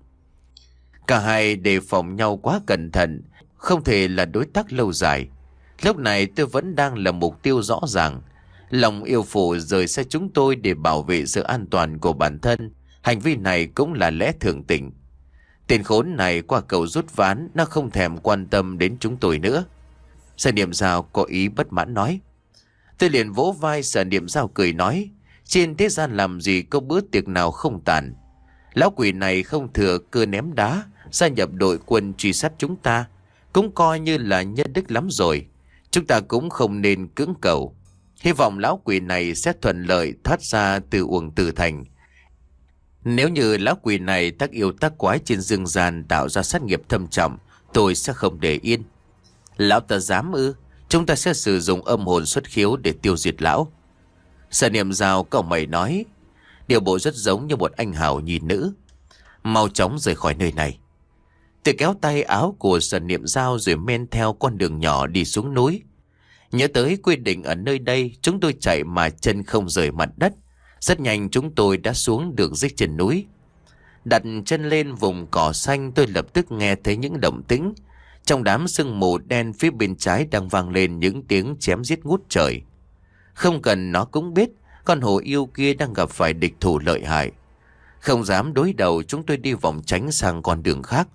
Cả hai đề phòng nhau quá cẩn thận, không thể là đối tác lâu dài. Lúc này tôi vẫn đang là mục tiêu rõ ràng. Long yêu phủ rời xa chúng tôi để bảo vệ sự an toàn của bản thân. Hành vi này cũng là lẽ thường tình. Tên khốn này qua cầu rút ván, nó không thèm quan tâm đến chúng tôi nữa. Sở Niệm Dao có ý bất mãn nói. Tôi liền vỗ vai Sở Niệm Dao cười nói, trên thế gian làm gì có bữa tiệc nào không tàn. Lão quỷ này không thừa cơ ném đá gia nhập đội quân truy sát chúng ta, cũng coi như là nhân đức lắm rồi. Chúng ta cũng không nên cưỡng cầu. Hy vọng lão quỷ này sẽ thuận lợi thoát ra từ uổng tử thành. Nếu như lão quỷ này tác yêu tác quái trên dương gian tạo ra sát nghiệp thâm trọng, tôi sẽ không để yên. Lão ta dám ư? Chúng ta sẽ sử dụng âm hồn xuất khiếu để tiêu diệt lão. Sở Niệm Dao cậu mày nói, điều bộ rất giống như một anh hào nhi nữ. Mau chóng rời khỏi nơi này. Tôi kéo tay áo của Sở Niệm Dao rồi men theo con đường nhỏ đi xuống núi. Nhớ tới quy định ở nơi đây, chúng tôi chạy mà chân không rời mặt đất. Rất nhanh chúng tôi đã xuống được dưới chân núi. Đặt chân lên vùng cỏ xanh, tôi lập tức nghe thấy những động tĩnh. Trong đám sương mù đen phía bên trái đang vang lên những tiếng chém giết ngút trời. Không cần nó cũng biết con hổ yêu kia đang gặp phải địch thủ lợi hại. Không dám đối đầu, chúng tôi đi vòng tránh sang con đường khác.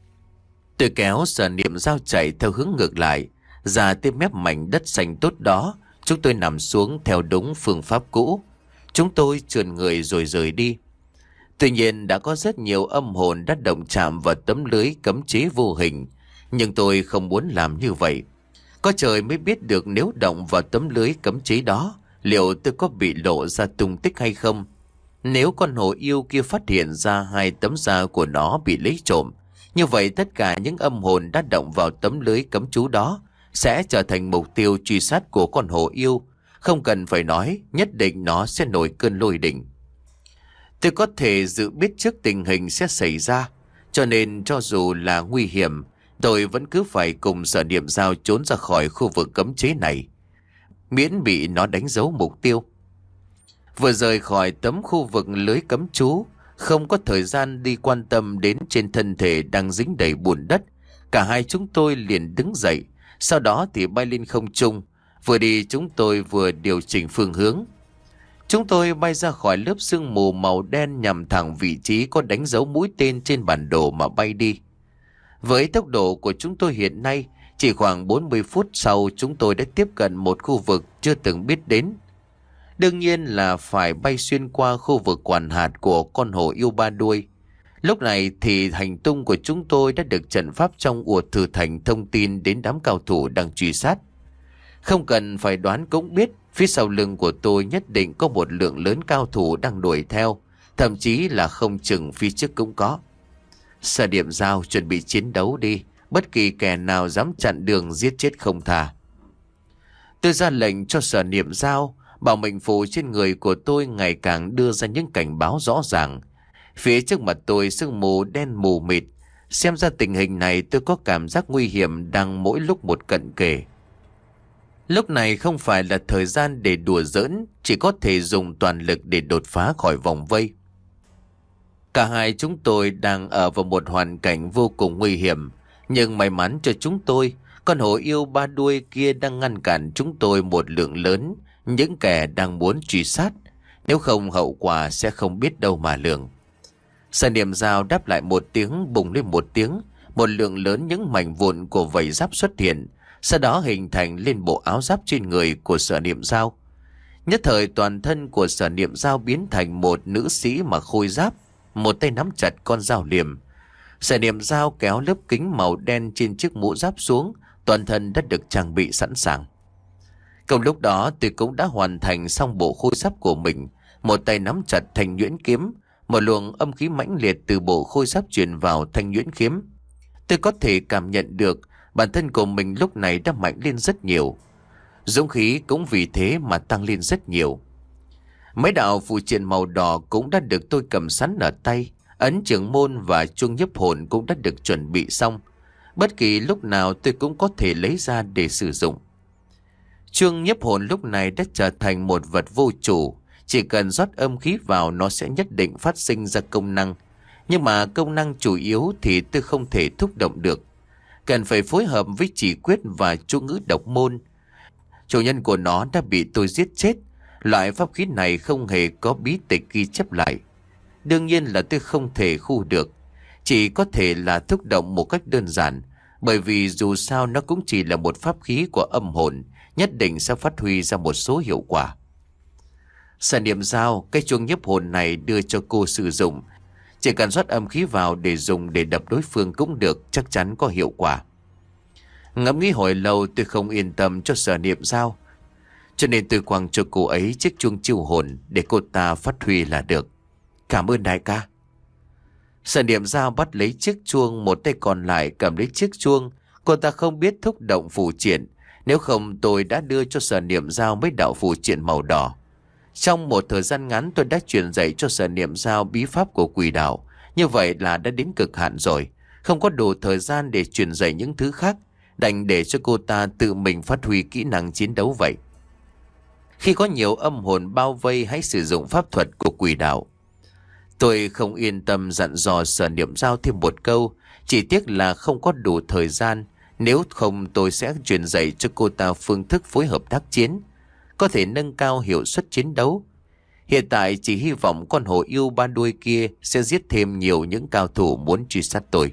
Tôi kéo Sở Niệm Dao chạy theo hướng ngược lại. Ra tới mép mảnh đất xanh tốt đó, chúng tôi nằm xuống theo đúng phương pháp cũ. Chúng tôi trườn người rồi rời đi. Tuy nhiên đã có rất nhiều âm hồn đã động chạm vào tấm lưới cấm chế vô hình, nhưng tôi không muốn làm như vậy. Có trời mới biết được nếu động vào tấm lưới cấm chế đó, liệu tôi có bị lộ ra tung tích hay không. Nếu con hổ yêu kia phát hiện ra hai tấm da của nó bị lấy trộm, như vậy tất cả những âm hồn đã động vào tấm lưới cấm chú đó sẽ trở thành mục tiêu truy sát của con hổ yêu. Không cần phải nói, nhất định nó sẽ nổi cơn lôi đình. Tôi có thể dự biết trước tình hình sẽ xảy ra, cho nên cho dù là nguy hiểm, tôi vẫn cứ phải cùng Sở Niệm Dao trốn ra khỏi khu vực cấm chế này, miễn bị nó đánh dấu mục tiêu. Vừa rời khỏi tấm khu vực lưới cấm chú, không có thời gian đi quan tâm đến trên thân thể đang dính đầy bùn đất. Cả hai chúng tôi liền đứng dậy, sau đó thì bay lên không trung. Vừa đi chúng tôi vừa điều chỉnh phương hướng. Chúng tôi bay ra khỏi lớp sương mù màu đen nhằm thẳng vị trí có đánh dấu mũi tên trên bản đồ mà bay đi. Với tốc độ của chúng tôi hiện nay, chỉ khoảng bốn mươi phút sau chúng tôi đã tiếp cận một khu vực chưa từng biết đến. Đương nhiên là phải bay xuyên qua khu vực quản hạt của con hổ yêu ba đuôi. Lúc này thì hành tung của chúng tôi đã được trận pháp trong Ủa Thử Thành thông tin đến đám cao thủ đang truy sát. Không cần phải đoán cũng biết, phía sau lưng của tôi nhất định có một lượng lớn cao thủ đang đuổi theo, thậm chí là không chừng phía trước cũng có. Sở Niệm Dao chuẩn bị chiến đấu đi, bất kỳ kẻ nào dám chặn đường giết chết không tha. Tôi ra lệnh cho Sở Niệm Dao, bảo mệnh phù trên người của tôi ngày càng đưa ra những cảnh báo rõ ràng. Phía trước mặt tôi sương mù đen mù mịt, Xem ra tình hình này tôi có cảm giác nguy hiểm đang mỗi lúc một cận kề. Lúc này không phải là thời gian để đùa giỡn, chỉ có thể dùng toàn lực để đột phá khỏi vòng vây. Cả hai chúng tôi đang ở vào một hoàn cảnh vô cùng nguy hiểm, nhưng may mắn cho chúng tôi, con hổ yêu ba đuôi kia đang ngăn cản chúng tôi một lượng lớn những kẻ đang muốn truy sát. Nếu không hậu quả sẽ không biết đâu mà lường. Sở Niệm Dao đáp lại một tiếng, bùng lên một tiếng, một lượng lớn những mảnh vụn của vảy giáp xuất hiện, sau đó hình thành lên bộ áo giáp trên người của Sở Niệm Dao. Nhất thời toàn thân của Sở Niệm Dao biến thành một nữ sĩ mà khôi giáp, một tay nắm chặt con dao liềm. Sở Niệm Dao kéo lớp kính màu đen trên chiếc mũ giáp xuống, toàn thân đã được trang bị sẵn sàng. Cùng lúc đó tôi cũng đã hoàn thành xong bộ khôi giáp của mình, một tay nắm chặt thanh nhuyễn kiếm, một luồng âm khí mãnh liệt từ bộ khôi giáp truyền vào thanh nhuyễn kiếm. Tôi có thể cảm nhận được bản thân của mình lúc này đã mạnh lên rất nhiều. Dũng khí cũng vì thế mà tăng lên rất nhiều. Mấy đạo phù triện màu đỏ cũng đã được tôi cầm sẵn ở tay, ấn trưởng môn và chuông nhiếp hồn cũng đã được chuẩn bị xong. Bất kỳ lúc nào tôi cũng có thể lấy ra để sử dụng. Chuông nhiếp hồn lúc này đã trở thành một vật vô chủ, chỉ cần rót âm khí vào nó sẽ nhất định phát sinh ra công năng. Nhưng mà công năng chủ yếu thì tôi không thể thúc động được, cần phải phối hợp với chỉ quyết và chú ngữ độc môn. Chủ nhân của nó đã bị tôi giết chết. Loại pháp khí này không hề có bí tịch ghi chép lại. Đương nhiên là tôi không thể khu được, chỉ có thể là thúc động một cách đơn giản, bởi vì dù sao nó cũng chỉ là một pháp khí của âm hồn, nhất định sẽ phát huy ra một số hiệu quả. Sở Niệm Dao, cái chuông nhiếp hồn này đưa cho cô sử dụng, chỉ cần rót âm khí vào để dùng để đập đối phương cũng được, chắc chắn có hiệu quả. Ngẫm nghĩ hồi lâu tôi không yên tâm cho Sở Niệm Dao, cho nên tôi quăng cho cô ấy chiếc chuông chiêu hồn để cô ta phát huy là được. Cảm ơn đại ca. Sở Niệm Dao bắt lấy chiếc chuông, một tay còn lại cầm lấy chiếc chuông. Cô ta không biết thúc động phù triện, nếu không tôi đã đưa cho Sở Niệm Dao mấy đạo phù triện màu đỏ. Trong một thời gian ngắn tôi đã truyền dạy cho Sở Niệm Dao bí pháp của quỷ đạo. Như vậy là đã đến cực hạn rồi, không có đủ thời gian để truyền dạy những thứ khác, đành để cho cô ta tự mình phát huy kỹ năng chiến đấu vậy. Khi có nhiều âm hồn bao vây, hãy sử dụng pháp thuật của quỷ đạo. Tôi không yên tâm dặn dò Sở Niệm Dao thêm một câu, chỉ tiếc là không có đủ thời gian, nếu không tôi sẽ truyền dạy cho cô ta phương thức phối hợp tác chiến, có thể nâng cao hiệu suất chiến đấu. Hiện tại chỉ hy vọng con hổ yêu ba đuôi kia sẽ giết thêm nhiều những cao thủ muốn truy sát tôi.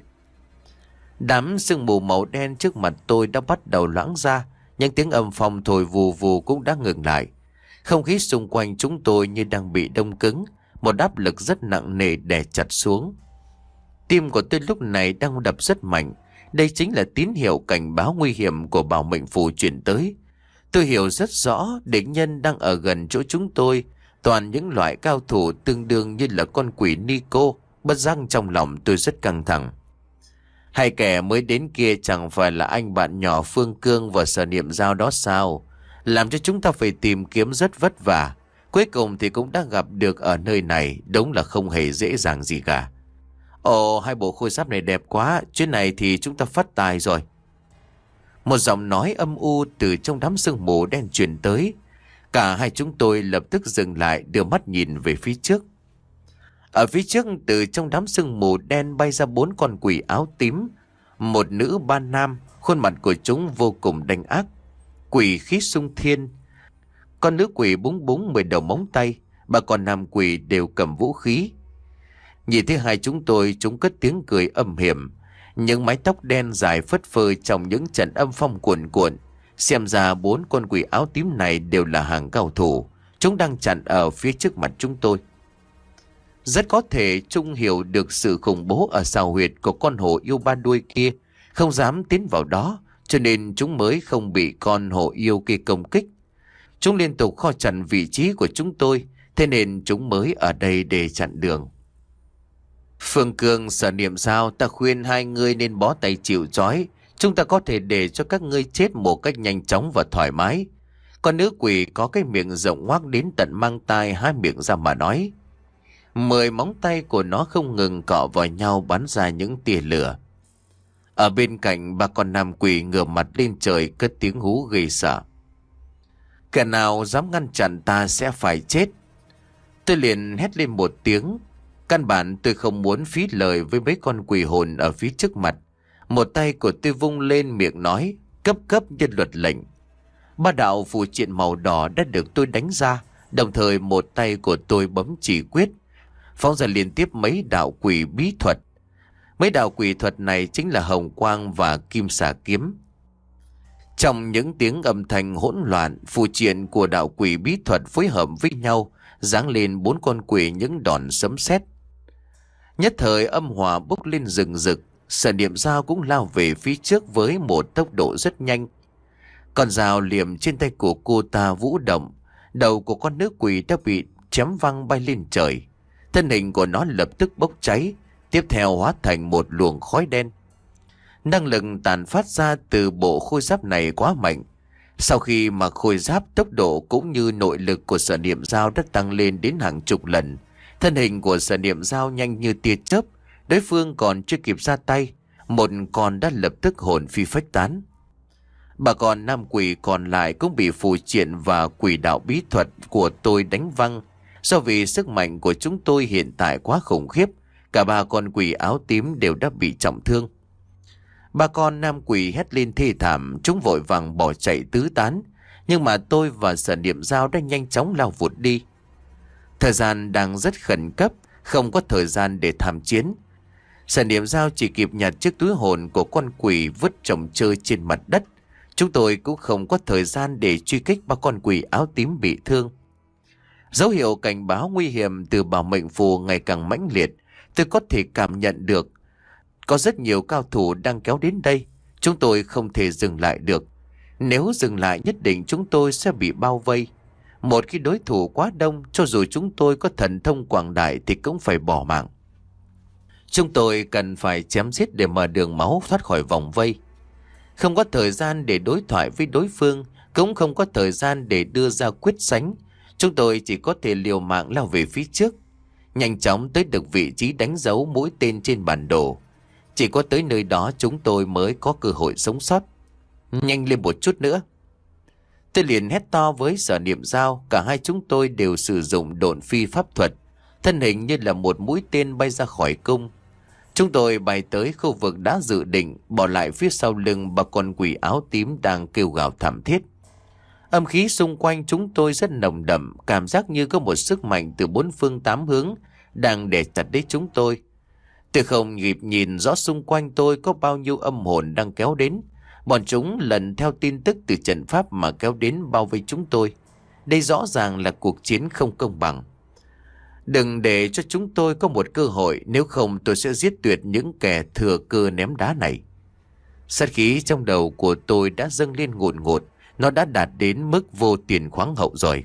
Đám sương mù màu đen trước mặt tôi đã bắt đầu loãng ra, những tiếng âm phong thổi vù vù cũng đã ngừng lại. Không khí xung quanh chúng tôi như đang bị đông cứng, một áp lực rất nặng nề đè chặt xuống. Tim của tôi lúc này đang đập rất mạnh, đây chính là tín hiệu cảnh báo nguy hiểm của bảo mệnh phù chuyển tới. Tôi hiểu rất rõ địch nhân đang ở gần chỗ chúng tôi, toàn những loại cao thủ tương đương như là con quỷ Nico. Bất giác trong lòng tôi rất căng thẳng. Hai kẻ mới đến kia chẳng phải là anh bạn nhỏ Phương Cương và Sở Niệm Dao đó sao? Làm cho chúng ta phải tìm kiếm rất vất vả. Cuối cùng thì cũng đã gặp được ở nơi này, đúng là không hề dễ dàng gì cả. Ồ, hai bộ khôi giáp này đẹp quá, chuyến này thì chúng ta phát tài rồi. Một giọng nói âm u từ trong đám sương mù đen truyền tới. Cả hai chúng tôi lập tức dừng lại, đưa mắt nhìn về phía trước. Ở phía trước, từ trong đám sương mù đen bay ra bốn con quỷ áo tím, một nữ ba nam, khuôn mặt của chúng vô cùng đanh ác, quỷ khí xung thiên. Con nữ quỷ búng búng mười đầu móng tay, ba con nam quỷ đều cầm vũ khí. Nhìn thấy hai chúng tôi, chúng cất tiếng cười âm hiểm, những mái tóc đen dài phất phơ trong những trận âm phong cuồn cuộn. Xem ra bốn con quỷ áo tím này đều là hàng cao thủ, chúng đang chặn ở phía trước mặt chúng tôi. Rất có thể chúng hiểu được sự khủng bố ở sào huyệt của con hổ yêu ba đuôi kia, không dám tiến vào đó, cho nên chúng mới không bị con hổ yêu kia công kích. Chúng liên tục kho chặn vị trí của chúng tôi, thế nên chúng mới ở đây để chặn đường. Phương Cương, Sở Niệm Dao, ta khuyên hai người nên bó tay chịu trói. Chúng ta có thể để cho các ngươi chết một cách nhanh chóng và thoải mái. Con nữ quỷ có cái miệng rộng ngoác đến tận mang tai, hai miệng ra mà nói. Mười móng tay của nó không ngừng cọ vào nhau bắn ra những tia lửa. Ở bên cạnh, ba con nam quỷ ngửa mặt lên trời cất tiếng hú ghê sợ. Kẻ nào dám ngăn chặn ta sẽ phải chết. Tôi liền hét lên một tiếng. Căn bản tôi không muốn phí lời với mấy con quỷ hồn ở phía trước mặt. Một tay của tôi vung lên miệng nói cấp cấp như luật lệnh. Ba đạo phù triện màu đỏ đã được tôi đánh ra. Đồng thời một tay của tôi bấm chỉ quyết, phóng ra liên tiếp mấy đạo quỷ bí thuật. Mấy đạo quỷ thuật này chính là hồng quang và kim xà kiếm. Trong những tiếng âm thanh hỗn loạn, phù triện của đạo quỷ bí thuật phối hợp với nhau, giáng lên bốn con quỷ những đòn sấm sét. Nhất thời âm hòa bốc lên rừng rực. Sở Niệm Dao cũng lao về phía trước với một tốc độ rất nhanh. Con dao liềm trên tay của cô ta vũ động. Đầu của con nữ quỷ đã bị chém văng bay lên trời. Thân hình của nó lập tức bốc cháy, tiếp theo hóa thành một luồng khói đen. Năng lực tàn phát ra từ bộ khôi giáp này quá mạnh. Sau khi mặc khôi giáp, tốc độ cũng như nội lực của Sở Niệm Dao đã tăng lên đến hàng chục lần. Thân hình của Sở Niệm Dao nhanh như tia chớp. Đối phương còn chưa kịp ra tay, một con đã lập tức hồn phi phách tán. Bà con nam quỷ còn lại cũng bị phù triện và quỷ đạo bí thuật của tôi đánh văng. Do vì sức mạnh của chúng tôi hiện tại quá khủng khiếp, cả ba con quỷ áo tím đều đã bị trọng thương. Ba con nam quỷ hét lên thê thảm, chúng vội vàng bỏ chạy tứ tán. Nhưng mà tôi và Sở Niệm Dao đã nhanh chóng lao vụt đi. Thời gian đang rất khẩn cấp, không có thời gian để tham chiến. Sở Niệm Dao chỉ kịp nhặt chiếc túi hồn của con quỷ vứt chồng chơi trên mặt đất. Chúng tôi cũng không có thời gian để truy kích ba con quỷ áo tím bị thương. Dấu hiệu cảnh báo nguy hiểm từ bảo mệnh phù ngày càng mãnh liệt. Tôi có thể cảm nhận được có rất nhiều cao thủ đang kéo đến đây. Chúng tôi không thể dừng lại được. Nếu dừng lại nhất định chúng tôi sẽ bị bao vây. Một khi đối thủ quá đông, cho dù chúng tôi có thần thông quảng đại thì cũng phải bỏ mạng. Chúng tôi cần phải chém giết để mở đường máu thoát khỏi vòng vây. Không có thời gian để đối thoại với đối phương, cũng không có thời gian để đưa ra quyết sánh. Chúng tôi chỉ có thể liều mạng lao về phía trước, nhanh chóng tới được vị trí đánh dấu mũi tên trên bản đồ. Chỉ có tới nơi đó chúng tôi mới có cơ hội sống sót. Nhanh lên một chút nữa. Tôi liền hét to với Sở Niệm Dao. Cả hai chúng tôi đều sử dụng độn phi pháp thuật. Thân hình như là một mũi tên bay ra khỏi cung. Chúng tôi bay tới khu vực đã dự định, bỏ lại phía sau lưng ba con quỷ áo tím đang kêu gào thảm thiết. Âm khí xung quanh chúng tôi rất nồng đậm, cảm giác như có một sức mạnh từ bốn phương tám hướng đang đè chặt lấy chúng tôi. Tôi không kịp nhìn rõ xung quanh tôi có bao nhiêu âm hồn đang kéo đến. Bọn chúng lần theo tin tức từ trận pháp mà kéo đến bao vây chúng tôi. Đây rõ ràng là cuộc chiến không công bằng. Đừng để cho chúng tôi có một cơ hội, nếu không tôi sẽ giết tuyệt những kẻ thừa cơ ném đá này. Sát khí trong đầu của tôi đã dâng lên ngột ngột, nó đã đạt đến mức vô tiền khoáng hậu rồi.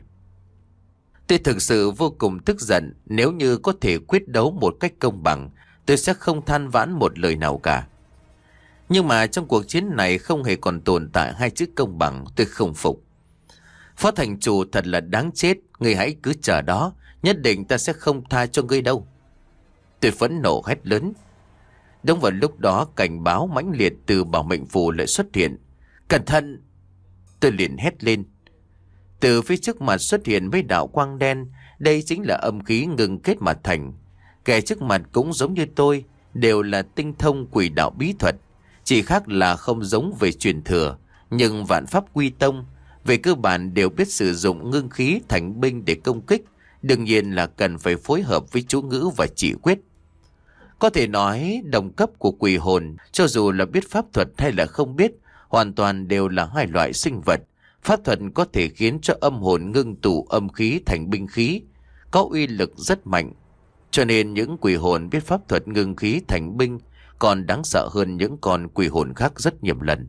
Tôi thực sự vô cùng tức giận. Nếu như có thể quyết đấu một cách công bằng, tôi sẽ không than vãn một lời nào cả. Nhưng mà trong cuộc chiến này không hề còn tồn tại hai chữ công bằng. Tôi không phục. Phó thành chủ thật là đáng chết. Ngươi hãy cứ chờ đó, nhất định ta sẽ không tha cho ngươi đâu. Tôi phẫn nộ hét lớn. Đúng vào lúc đó, cảnh báo mãnh liệt từ bảo mệnh phù lại xuất hiện. Cẩn thận! Tôi liền hét lên. Từ phía trước mặt xuất hiện mấy đạo quang đen. Đây chính là âm khí ngừng kết mà thành. Kẻ trước mặt cũng giống như tôi, đều là tinh thông quỷ đạo bí thuật. Chỉ khác là không giống về truyền thừa, nhưng vạn pháp quy tông, về cơ bản đều biết sử dụng ngưng khí thành binh để công kích. Đương nhiên là cần phải phối hợp với chú ngữ và chỉ quyết. Có thể nói đồng cấp của quỷ hồn, cho dù là biết pháp thuật hay là không biết, hoàn toàn đều là hai loại sinh vật. Pháp thuật có thể khiến cho âm hồn ngưng tụ âm khí thành binh khí, có uy lực rất mạnh. Cho nên những quỷ hồn biết pháp thuật ngưng khí thành binh còn đáng sợ hơn những con quỷ hồn khác rất nhiều lần.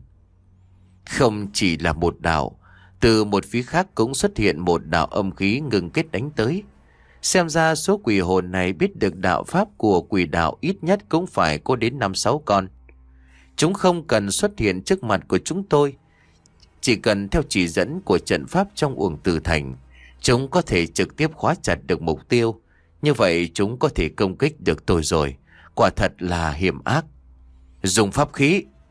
Không chỉ là một đạo, từ một phía khác cũng xuất hiện một đạo âm khí ngừng kết đánh tới. Xem ra số quỷ hồn này biết được đạo pháp của quỷ đạo ít nhất cũng phải có đến năm sáu con. Chúng không cần xuất hiện trước mặt của chúng tôi, chỉ cần theo chỉ dẫn của trận pháp trong Uổng Tử Thành, chúng có thể trực tiếp khóa chặt được mục tiêu. Như vậy chúng có thể công kích được tôi rồi. Quả thật là hiểm ác. Dùng pháp khí.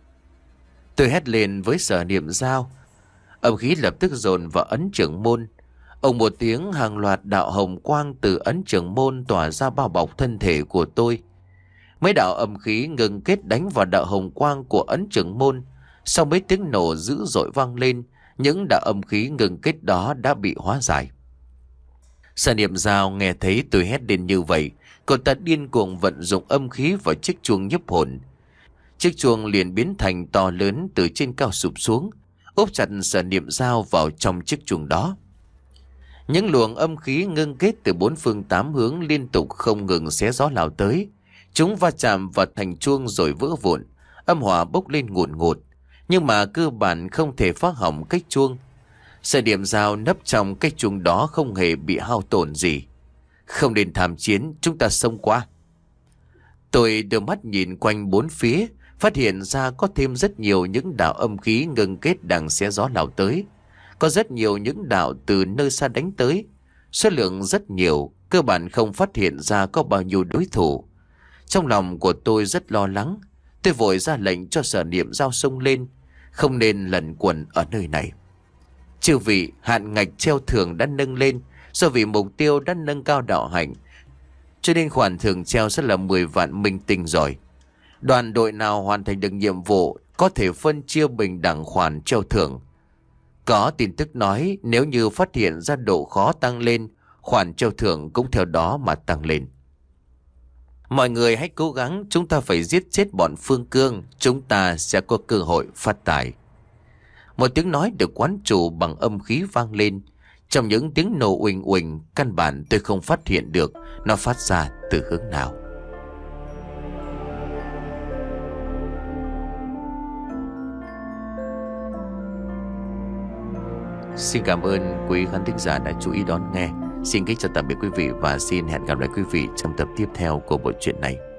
Tôi hét lên với Sở Niệm Dao. Âm khí lập tức dồn vào ấn trưởng môn. Ông một tiếng, hàng loạt đạo hồng quang từ ấn trưởng môn tỏa ra bao bọc thân thể của tôi. Mấy đạo âm khí ngừng kết đánh vào đạo hồng quang của ấn trưởng môn. Sau mấy tiếng nổ dữ dội vang lên, những đạo âm khí ngừng kết đó đã bị hóa giải. Sở Niệm Dao nghe thấy tôi hét lên như vậy, cô ta điên cuồng vận dụng âm khí vào chiếc chuông nhiếp hồn. Chiếc chuông liền biến thành to lớn, từ trên cao sụp xuống, úp chặt Sở Niệm Dao vào trong chiếc chuông đó. Những luồng âm khí ngưng kết từ bốn phương tám hướng liên tục không ngừng xé gió lao tới. Chúng va chạm vào thành chuông rồi vỡ vụn, âm hỏa bốc lên ngùn ngụt, nhưng mà cơ bản không thể phá hỏng cái chuông. Sở Niệm Dao nấp trong cái chuông đó không hề bị hao tổn gì. Không nên tham chiến, chúng ta xông qua. Tôi đưa mắt nhìn quanh bốn phía, phát hiện ra có thêm rất nhiều những đạo âm khí ngưng kết đang xé gió lao tới. Có rất nhiều những đạo từ nơi xa đánh tới, số lượng rất nhiều, cơ bản không phát hiện ra có bao nhiêu đối thủ. Trong lòng của tôi rất lo lắng, tôi vội ra lệnh cho Sở Niệm Dao xông lên, không nên lẩn quẩn ở nơi này. Chư vị, hạn ngạch treo thưởng đã nâng lên, do vì mục tiêu đã nâng cao đạo hạnh, cho nên khoản thưởng treo sẽ là mười vạn minh tinh rồi. Đoàn đội nào hoàn thành được nhiệm vụ có thể phân chia bình đẳng khoản treo thưởng. Có tin tức nói nếu như phát hiện ra độ khó tăng lên, khoản treo thưởng cũng theo đó mà tăng lên. Mọi người hãy cố gắng, chúng ta phải giết chết bọn Phương Cương, chúng ta sẽ có cơ hội phát tài. Một tiếng nói được quán chủ bằng âm khí vang lên. Trong những tiếng nổ uỳnh uỳnh, căn bản tôi không phát hiện được nó phát ra từ hướng nào. Xin cảm ơn quý khán thính giả đã chú ý đón nghe. Xin kính chào tạm biệt quý vị và xin hẹn gặp lại quý vị trong tập tiếp theo của bộ truyện này.